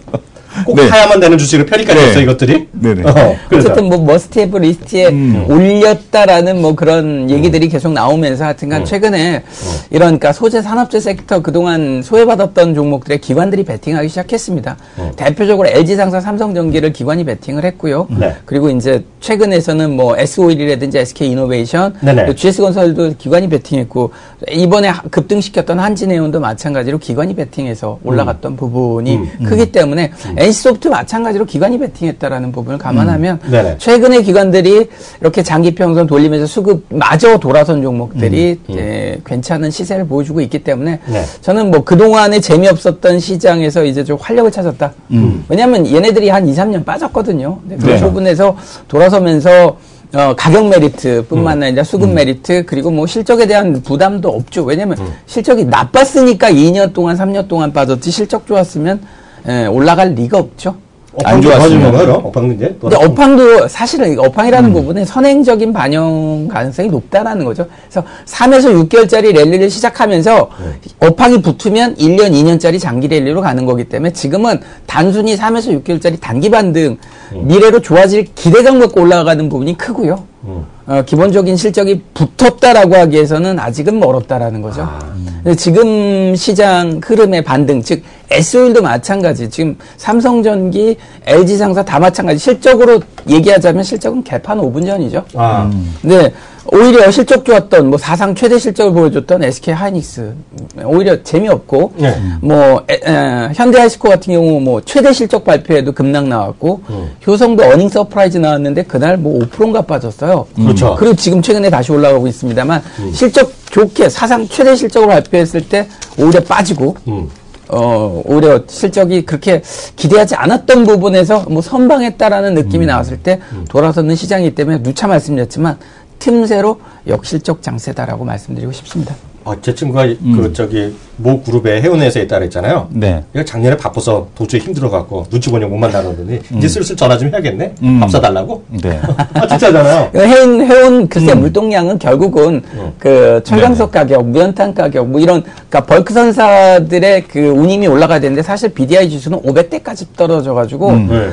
꼭 네. 사야만 되는 주식을 편입까지 네. 했어 이것들이. 네네. 어, 어쨌든 뭐 머스트헤브 리스트에 음. 올렸다라는 뭐 그런 얘기들이 음. 계속 나오면서 하여튼간 음. 최근에 음. 이런 그러니까 소재 산업재 섹터 그동안 소외받았던 종목들에 기관들이 베팅하기 시작했습니다. 음. 대표적으로 엘지상사, 삼성전기를 기관이 베팅을 했고요. 네. 그리고 이제 최근에서는 뭐 에스오일이라든지 에스케이이노베이션, 지에스건설도 기관이 베팅했고 이번에 급등시켰던 한진해운도 마찬가지로 기관이 베팅해서 올라갔던 음. 부분이 음. 크기 때문에 음. 엔씨소프트 마찬가지로 기관이 베팅했다라는 부분을 감안하면 음. 최근에 기관들이 이렇게 장기 평선 돌리면서 수급마저 돌아선 종목들이 음. 음. 예, 괜찮은 시세를 보여주고 있기 때문에 네. 저는 뭐 그동안에 재미없었던 시장에서 이제 좀 활력을 찾았다. 음. 왜냐하면 얘네들이 한 이, 삼 년 빠졌거든요. 그 네. 부분에서 돌아서면서 어, 가격 메리트뿐만 아니라 수급 음. 메리트 그리고 뭐 실적에 대한 부담도 없죠. 왜냐면 음. 실적이 나빴으니까 이 년 동안 삼 년 동안 빠졌지 실적 좋았으면 에, 올라갈 리가 없죠. 안 좋아지는 건가요? 업황 이제? 근데 업황도 사실은 업황이라는 음. 부분은 선행적인 반영 가능성이 높다라는 거죠. 그래서 삼에서 육 개월짜리 랠리를 시작하면서 네. 업황이 붙으면 일 년, 이 년짜리 장기 랠리로 가는 거기 때문에 지금은 단순히 삼에서 육 개월짜리 단기 반등 음. 미래로 좋아질 기대감 갖고 올라가는 부분이 크고요. 음. 어, 기본적인 실적이 붙었다라고 하기에서는 아직은 멀었다라는 거죠. 아, 음. 지금 시장 흐름의 반등, 즉 에스오일도 마찬가지. 지금 삼성전기, 엘지상사 다 마찬가지. 실적으로 얘기하자면 실적은 개판 오 분 전이죠. 아. 음. 네. 오히려 실적 좋았던 뭐 사상 최대 실적을 보여줬던 에스케이하이닉스 오히려 재미없고 네. 뭐 에, 에, 현대하이스코 같은 경우 뭐 최대 실적 발표에도 급락 나왔고 음. 효성도 어닝 서프라이즈 나왔는데 그날 뭐 오 퍼센트인가 빠졌어요. 그렇죠. 그리고 지금 최근에 다시 올라가고 있습니다만 음. 실적 좋게 사상 최대 실적을 발표했을 때 오히려 빠지고 음. 어, 오히려 실적이 그렇게 기대하지 않았던 부분에서 뭐 선방했다라는 느낌이 음. 나왔을 때 돌아서는 시장이기 때문에 누차 말씀드렸지만 틈새로 역실적 장세다라고 말씀드리고 싶습니다. 아, 제 친구가 음. 그 저기 모 그룹의 해운회사에 있다 그랬잖아요. 네. 얘가 작년에 바빠서 도저히 힘들어갖고 눈치 보냐 못 만나는데 음. 이제 슬슬 전화 좀 해야겠네. 음. 밥 사달라고. 네. 아, 진짜잖아요. 해운 해운 글쎄 음. 물동량은 결국은 음. 그 철강석 네네. 가격, 무연탄 가격 뭐 이런 그러니까 벌크 선사들의 그 운임이 올라가야 되는데 사실 비디아이 지수는 오백 대까지 떨어져가지고 음. 네.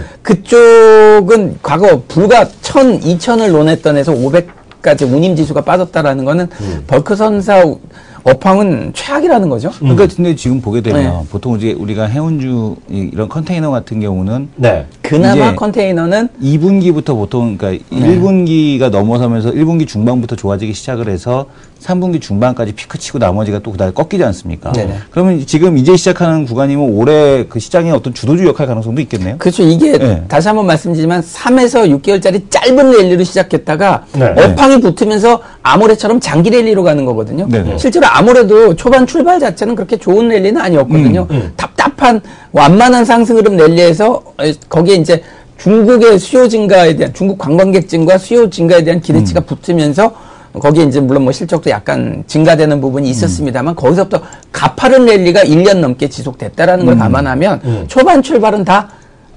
그쪽은 과거 불과 천, 이천을 논했던 에서 오백 까지 운임 지수가 빠졌다라는 거는 음. 벌크 선사 업황은 최악이라는 거죠. 음. 그러니까 근데 지금 보게 되면 네. 보통 이제 우리가 해운주 이런 컨테이너 같은 경우는 네. 그나마 컨테이너는 이 분기부터 보통 그러니까 네. 일 분기가 넘어서면서 일 분기 중반부터 좋아지기 시작을 해서 삼 분기 중반까지 피크 치고 나머지가 또 그다음에 꺾이지 않습니까? 네네. 그러면 지금 이제 시작하는 구간이면 올해 그 시장의 어떤 주도주 역할 가능성도 있겠네요. 그렇죠. 이게 네. 다시 한번 말씀드리지만 삼에서 육 개월짜리 짧은 랠리로 시작했다가 네. 업황이 붙으면서 아모레처럼 장기 랠리로 가는 거거든요. 네네. 실제로 아모레도 초반 출발 자체는 그렇게 좋은 랠리는 아니었거든요. 음, 음. 답답한 완만한 상승 흐름 랠리에서 거기에 이제 중국의 수요 증가에 대한 중국 관광객 증가 수요 증가에 대한 기대치가 음. 붙으면서 거기에 이제 물론 뭐 실적도 약간 증가되는 부분이 있었습니다만 음. 거기서부터 가파른 랠리가 일 년 넘게 지속됐다라는 걸 음. 감안하면 음. 초반 출발은 다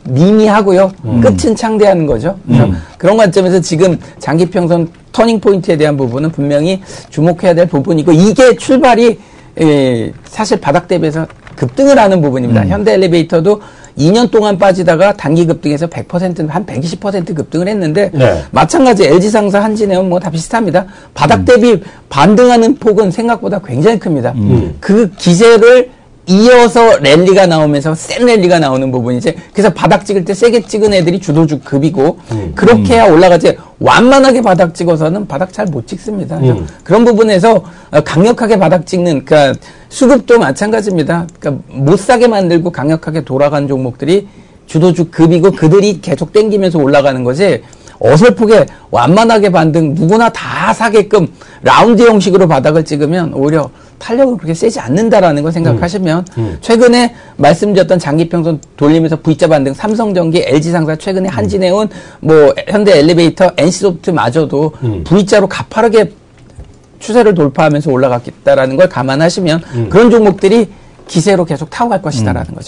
미미하고요. 음. 끝은 창대한 거죠. 음. 그런 관점에서 지금 장기평선 터닝 포인트에 대한 부분은 분명히 주목해야 될 부분이고 이게 출발이 에, 사실 바닥 대비해서 급등을 하는 부분입니다. 음. 현대 엘리베이터도 이 년 동안 빠지다가 단기 급등해서 백 퍼센트, 한 백이십 퍼센트 급등을 했는데 네. 마찬가지 엘지상사, 한진해운 뭐 다 비슷합니다. 바닥 대비 음. 반등하는 폭은 생각보다 굉장히 큽니다. 음. 그 기세를 이어서 랠리가 나오면서 센 랠리가 나오는 부분이지. 그래서 바닥 찍을 때 세게 찍은 애들이 주도주 급이고 음. 그렇게 해야 올라가지. 완만하게 바닥 찍어서는 바닥 잘 못 찍습니다. 음. 그런 부분에서 강력하게 바닥 찍는 그러니까 수급도 마찬가지입니다. 그러니까 못 사게 만들고 강력하게 돌아간 종목들이 주도주 급이고 그들이 계속 땡기면서 올라가는 거지. 어설프게 완만하게 반등 누구나 다 사게끔 라운드 형식으로 바닥을 찍으면 오히려 탄력은 그렇게 세지 않는다라는 걸 생각하시면 음, 음. 최근에 말씀드렸던 장기평선 돌리면서 V자 반등 삼성전기, 엘지상사, 최근에 한진해운, 뭐 현대 엘리베이터, 엔씨소프트마저도 음. V자로 가파르게 추세를 돌파하면서 올라갔다라는 걸 감안하시면 음. 그런 종목들이 기세로 계속 타고 갈 것이다라는 음. 거죠.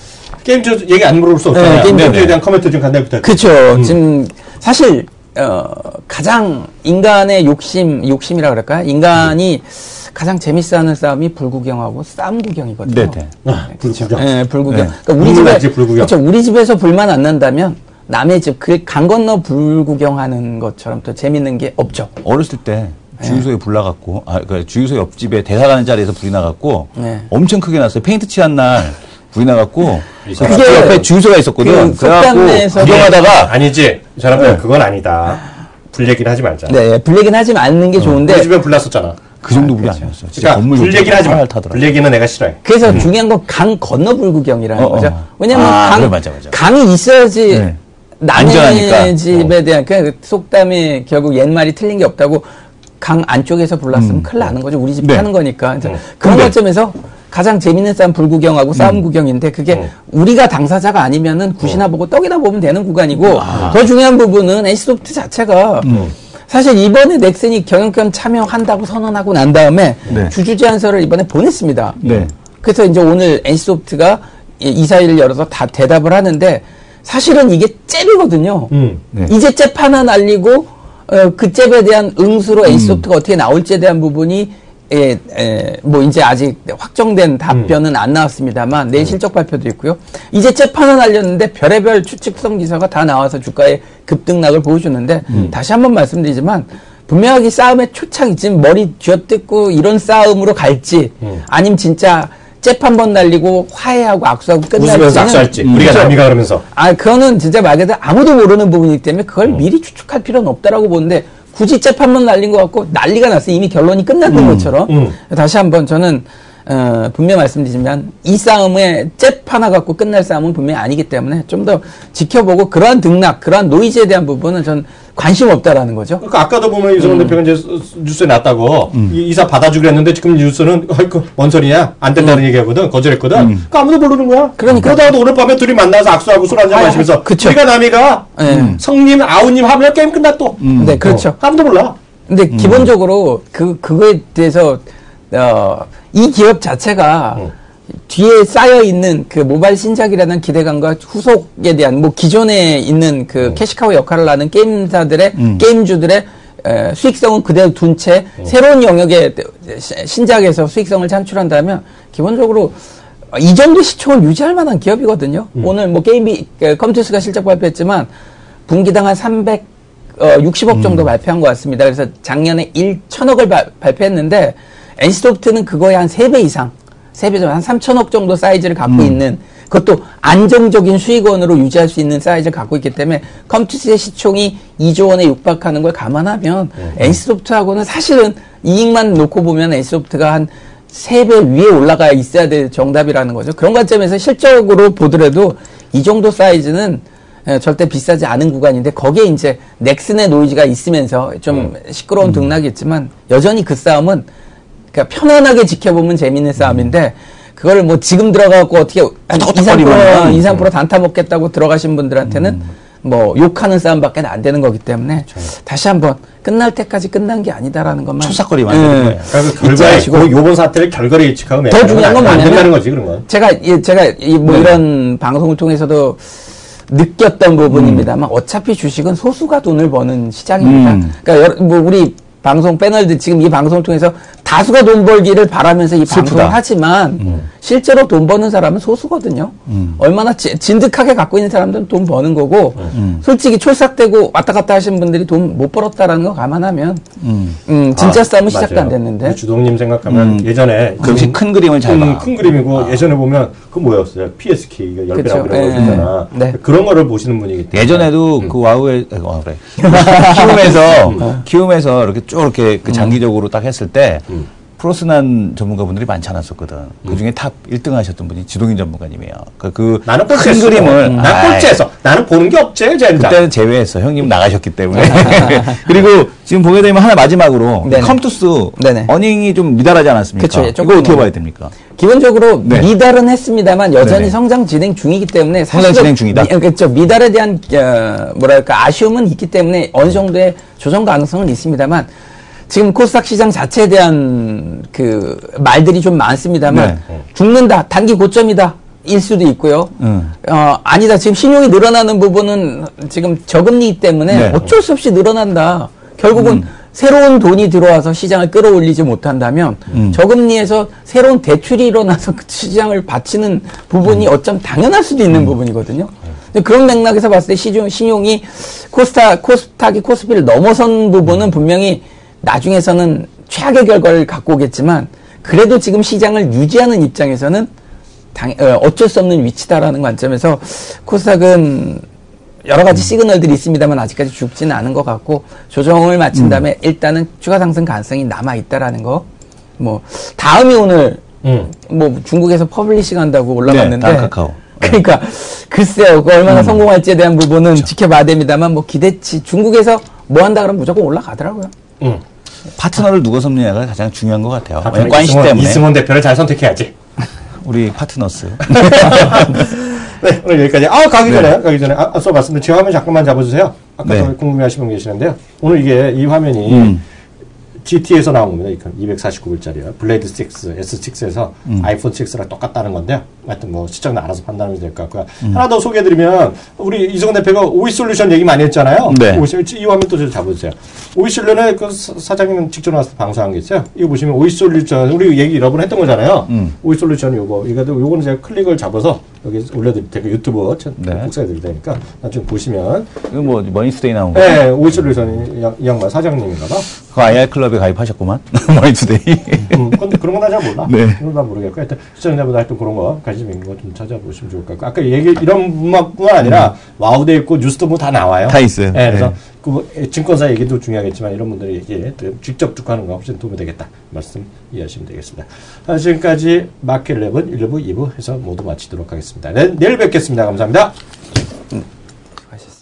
게임즈 얘기 안 물어볼 수 없잖아요. 네, 게임즈에 대한 코멘트 좀 간단히 부탁드립니다. 그렇죠. 음. 지금 사실 어, 가장 인간의 욕심, 욕심이라 그럴까요? 인간이 음. 가장 재밌어하는 싸움이 불구경하고 싸움 구경이거든요. 네네. 아, 불구경. 네, 불구경. 네. 그러니까 우리 집에 불구경. 그렇죠. 우리 집에서 불만 안 난다면 남의 집, 그 강 건너 불구경하는 것처럼 또 재밌는 게 없죠. 어렸을 때 주유소에 네. 불 나갔고, 아, 그러니까 주유소 옆집에 대사 가는 자리에서 불이 나갔고, 네. 엄청 크게 났어요. 페인트 칠한 날 불이 나갔고, 그게 옆에 주유소가 있었거든. 그 그래갖고 구경하다가 아니지, 저런 네. 그건 아니다. 불 얘기는 하지 말자. 네, 불 얘기는 하지 않는 게 어. 좋은데. 우리 집에 불 났었잖아. 그 정도 불이 아, 아니었어요. 그러니까 불 얘기는 하지 마. 불 얘기는 내가 싫어해. 그래서 음. 중요한 건 강 건너 불구경이라는 어, 거죠. 어. 왜냐면 아, 강, 그래, 맞아, 맞아. 강이 있어야지 네. 남의 집에 대한 그 속담이 결국 옛말이 틀린 게 없다고 강 안쪽에서 불났으면 음. 큰일 나는 거죠. 우리 집 네. 하는 거니까. 음. 그런 근데. 관점에서 가장 재밌는 싸움 불구경하고 음. 싸움 구경인데 그게 음. 우리가 당사자가 아니면은 굿이나 음. 보고 떡이나 보면 되는 구간이고 아. 더 중요한 부분은 엔씨소프트 자체가 음. 사실 이번에 넥슨이 경영권 참여한다고 선언하고 난 다음에 네. 주주 제안서를 이번에 보냈습니다. 네. 그래서 이제 오늘 엔씨소프트가 이사회를 열어서 다 대답을 하는데 사실은 이게 잽이거든요. 음. 네. 이제 잽 하나 날리고 어, 그 잽에 대한 응수로 엔씨소프트가 음. 어떻게 나올지에 대한 부분이 예, 예, 뭐 이제 아직 확정된 답변은 음. 안 나왔습니다만 내일 실적 발표도 있고요. 이제 잽 하나 날렸는데 별의별 추측성 기사가 다 나와서 주가의 급등락을 보여주는데 음. 다시 한번 말씀드리지만 분명하게 싸움의 초창이 지금 머리 쥐어뜯고 이런 싸움으로 갈지 음. 아니면 진짜 잽 한 번 날리고 화해하고 악수하고 끝날지는 웃으면서 악수할지 음. 우리가 남이가 그러면서 아 그거는 진짜 말 그대로 아무도 모르는 부분이기 때문에 그걸 음. 미리 추측할 필요는 없다라고 보는데 굳이 잽 한 번 날린 것 같고 난리가 났어요. 이미 결론이 끝났던 음, 것처럼. 음. 다시 한번 저는 어, 분명히 말씀드리지만 이 싸움에 잽 하나 갖고 끝날 싸움은 분명히 아니기 때문에 좀 더 지켜보고 그러한 등락, 그러한 노이즈에 대한 부분은 전 관심 없다라는 거죠. 그러니까 아까도 보면 이성훈 음. 대표가 이제 뉴스에 났다고 음. 이, 이사 받아주기로 했는데 지금 뉴스는 아이고 뭔 소리냐 안 된다는 음. 얘기하거든 거절했거든. 음. 그러니까 아무도 모르는 거야. 그러니까 그러다가도 오늘 밤에 둘이 만나서 악수하고 술 한잔 마시면서 그쵸. 우리가 남이가 음. 성님 아우님 하면 게임 끝났또. 음. 네 그렇죠. 어, 아무도 몰라. 근데 음. 기본적으로 그 그거에 대해서 어, 이 기업 자체가 음. 뒤에 쌓여 있는 그 모바일 신작이라는 기대감과 후속에 대한 뭐 기존에 있는 그 음. 캐시카우 역할을 하는 게임사들의 음. 게임주들의 에, 수익성은 그대로 둔 채 음. 새로운 영역의 신작에서 수익성을 창출한다면 기본적으로 이 정도 시총을 유지할 만한 기업이거든요. 음. 오늘 뭐 게임이 컴투스가 실적 발표했지만 분기당 한 삼백육십억 정도 음. 발표한 것 같습니다. 그래서 작년에 천억을 바, 발표했는데 엔씨소프트는 그거에 한 세 배 이상, 세 배 정도, 한 삼천억 정도 사이즈를 갖고 음. 있는 그것도 안정적인 수익원으로 유지할 수 있는 사이즈를 갖고 있기 때문에 컴투스의 시총이 이조 원에 육박하는 걸 감안하면 음. 엔씨소프트하고는 사실은 이익만 놓고 보면 엔씨소프트가 한 세 배 위에 올라가 있어야 될 정답이라는 거죠. 그런 관점에서 실적으로 보더라도 이 정도 사이즈는 절대 비싸지 않은 구간인데 거기에 이제 넥슨의 노이즈가 있으면서 좀 음. 시끄러운 등락이 있지만 여전히 그 싸움은 그러니까 편안하게 지켜보면 재밌는 싸움인데 그걸 뭐 지금 들어가고 어떻게 이상 프로 이상 프로 단타 먹겠다고 들어가신 분들한테는 음. 뭐 욕하는 싸움밖에 안 되는 거기 때문에 그렇죠. 다시 한번 끝날 때까지 끝난 게 아니다라는 것만 초사거리 만드는 거예요. 그러니까 결과에 요번 사태를 결과를 예측하면 더 중요한 건 뭐냐면 된다는 거지 그런 건. 제가 이, 제가 이 뭐 네. 이런 방송을 통해서도 느꼈던 부분입니다만 어차피 주식은 소수가 돈을 버는 시장입니다. 음. 그러니까 여러, 뭐 우리 방송 패널들 지금 이 방송을 통해서 다수가 돈 벌기를 바라면서 이 슬프다. 방송을 하지만 음. 실제로 돈 버는 사람은 소수거든요. 음. 얼마나 지, 진득하게 갖고 있는 사람들은 돈 버는 거고 음. 솔직히 촐싹대고 왔다 갔다 하시는 분들이 돈 못 벌었다라는 거 감안하면 음. 음, 진짜 아, 싸움은 맞아요. 시작도 안 됐는데. 주동님 생각하면 음. 예전에 역시 음, 큰 그림을 잘 봐. 음, 큰 그림이고 아. 예전에 보면 그 뭐였어요? 피에스케이가 열 배라고 그런 거 있잖아. 네. 그런 거를 보시는 분이기 때문에. 예전에도 음. 그 와우에 어, 그래. 키움에서 음. 키움에서 이렇게 쭉 이렇게 그 장기적으로 딱 했을 때 음. 프로스난 전문가분들이 많지 않았었거든. 음. 그 중에 탑 일 등 하셨던 분이 주동인 전문가님이에요. 그, 그 나는 큰 그림을. 난 꼴찌했어. 나는 보는 게 없지, 젠장. 그때는 제외했어. 형님 나가셨기 때문에. 그리고 지금 보게 되면 하나 마지막으로. 네네. 컴투스. 네네. 어닝이 좀 미달하지 않았습니까? 그쵸, 예, 이거 어떻게 봐야 됩니까? 기본적으로 네. 미달은 했습니다만 여전히 네네. 성장 진행 중이기 때문에. 성장 진행 중이다? 미, 그렇죠. 미달에 대한, 어, 뭐랄까, 아쉬움은 있기 때문에 어느 정도의 조정 가능성은 있습니다만 지금 코스닥 시장 자체에 대한 그 말들이 좀 많습니다만 네. 죽는다, 단기 고점이다 일 수도 있고요. 음. 어, 아니다, 지금 신용이 늘어나는 부분은 지금 저금리 때문에 네. 어쩔 수 없이 늘어난다. 결국은 음. 새로운 돈이 들어와서 시장을 끌어올리지 못한다면 음. 저금리에서 새로운 대출이 일어나서 그 시장을 받치는 부분이 음. 어쩜 당연할 수도 있는 음. 부분이거든요. 근데 그런 맥락에서 봤을 때 시중, 신용이 코스닥, 코스닥이 코스피를 넘어선 부분은 음. 분명히 나중에서는 최악의 결과를 갖고 오겠지만 그래도 지금 시장을 유지하는 입장에서는 당, 어, 어쩔 수 없는 위치다라는 관점에서 코스닥은 여러 가지 음. 시그널들이 있습니다만 아직까지 죽지는 않은 것 같고 조정을 마친 음. 다음에 일단은 추가 상승 가능성이 남아있다라는 거. 뭐 다음이 오늘 음. 뭐 중국에서 퍼블리싱 한다고 올라갔는데 네, 카카오. 그러니까 글쎄요, 그 얼마나 음. 성공할지에 대한 부분은 그렇죠. 지켜봐야 됩니다만 뭐 기대치 중국에서 뭐 한다 그러면 무조건 올라가더라고요. 음. 파트너를 누가 섭리냐가 가장 중요한 것 같아요. 관시 때문에. 이승원 대표를 잘 선택해야지. 우리 파트너스. 네, 오늘 여기까지. 아, 가기 전에, 네. 가기 전에, 아, 앞서 말씀드린 제 화면 잠깐만 잡아주세요. 아까 네. 궁금해하시는 분 계시는데요. 오늘 이게, 이 화면이 음. 지티에서 나온 겁니다. 이백사십구 불짜리요. 블레이드 육, 에스 식스에서 음. 아이폰 식스랑 똑같다는 건데요. 하여튼 뭐 시청자 알아서 판단하면 될 것 같고요. 음. 하나 더 소개해드리면 우리 이승원 대표가 오이솔루션 얘기 많이 했잖아요. 네. 이 화면 또 좀 잡아주세요. 오이솔루션에 그 사장님 직접 나와서 방송한 게 있어요. 이거 보시면 오이솔루션 우리 얘기 여러 번 했던 거잖아요. 음. 오이솔루션 요거 이거도 요거는 제가 클릭을 잡아서 여기 올려드릴 테니까 유튜브 네. 복사해드릴 테니까 나중에 보시면 이거 뭐 머니투데이 나온 거? 네, 오이솔루션 이 양반 사장님인가봐. 그 아이알 클럽에 가입하셨구만. 머니투데이. 음, 근데 그런 건 잘 몰라. 네. 그런 건 모르겠고 하여튼 시청자분들 하여튼 그런 거 관심 있는 거 좀 찾아보시면 좋을 것 같고 아까 얘기 이런 분만 아니라 음. 와우돼 있고 뉴스도 뭐 다 나와요. 다 있어요. 네, 그래서 네. 그 증권사 얘기도 중요하겠지만 이런 분들이 얘기 직접 듣고 하는 거 훨씬 도움이 되겠다 말씀 이해하시면 되겠습니다. 아, 지금까지 마켓 십일 일 부 이 부 해서 모두 마치도록 하겠습니다. 네, 내일 뵙겠습니다. 감사합니다. 음, 수고하셨습니다.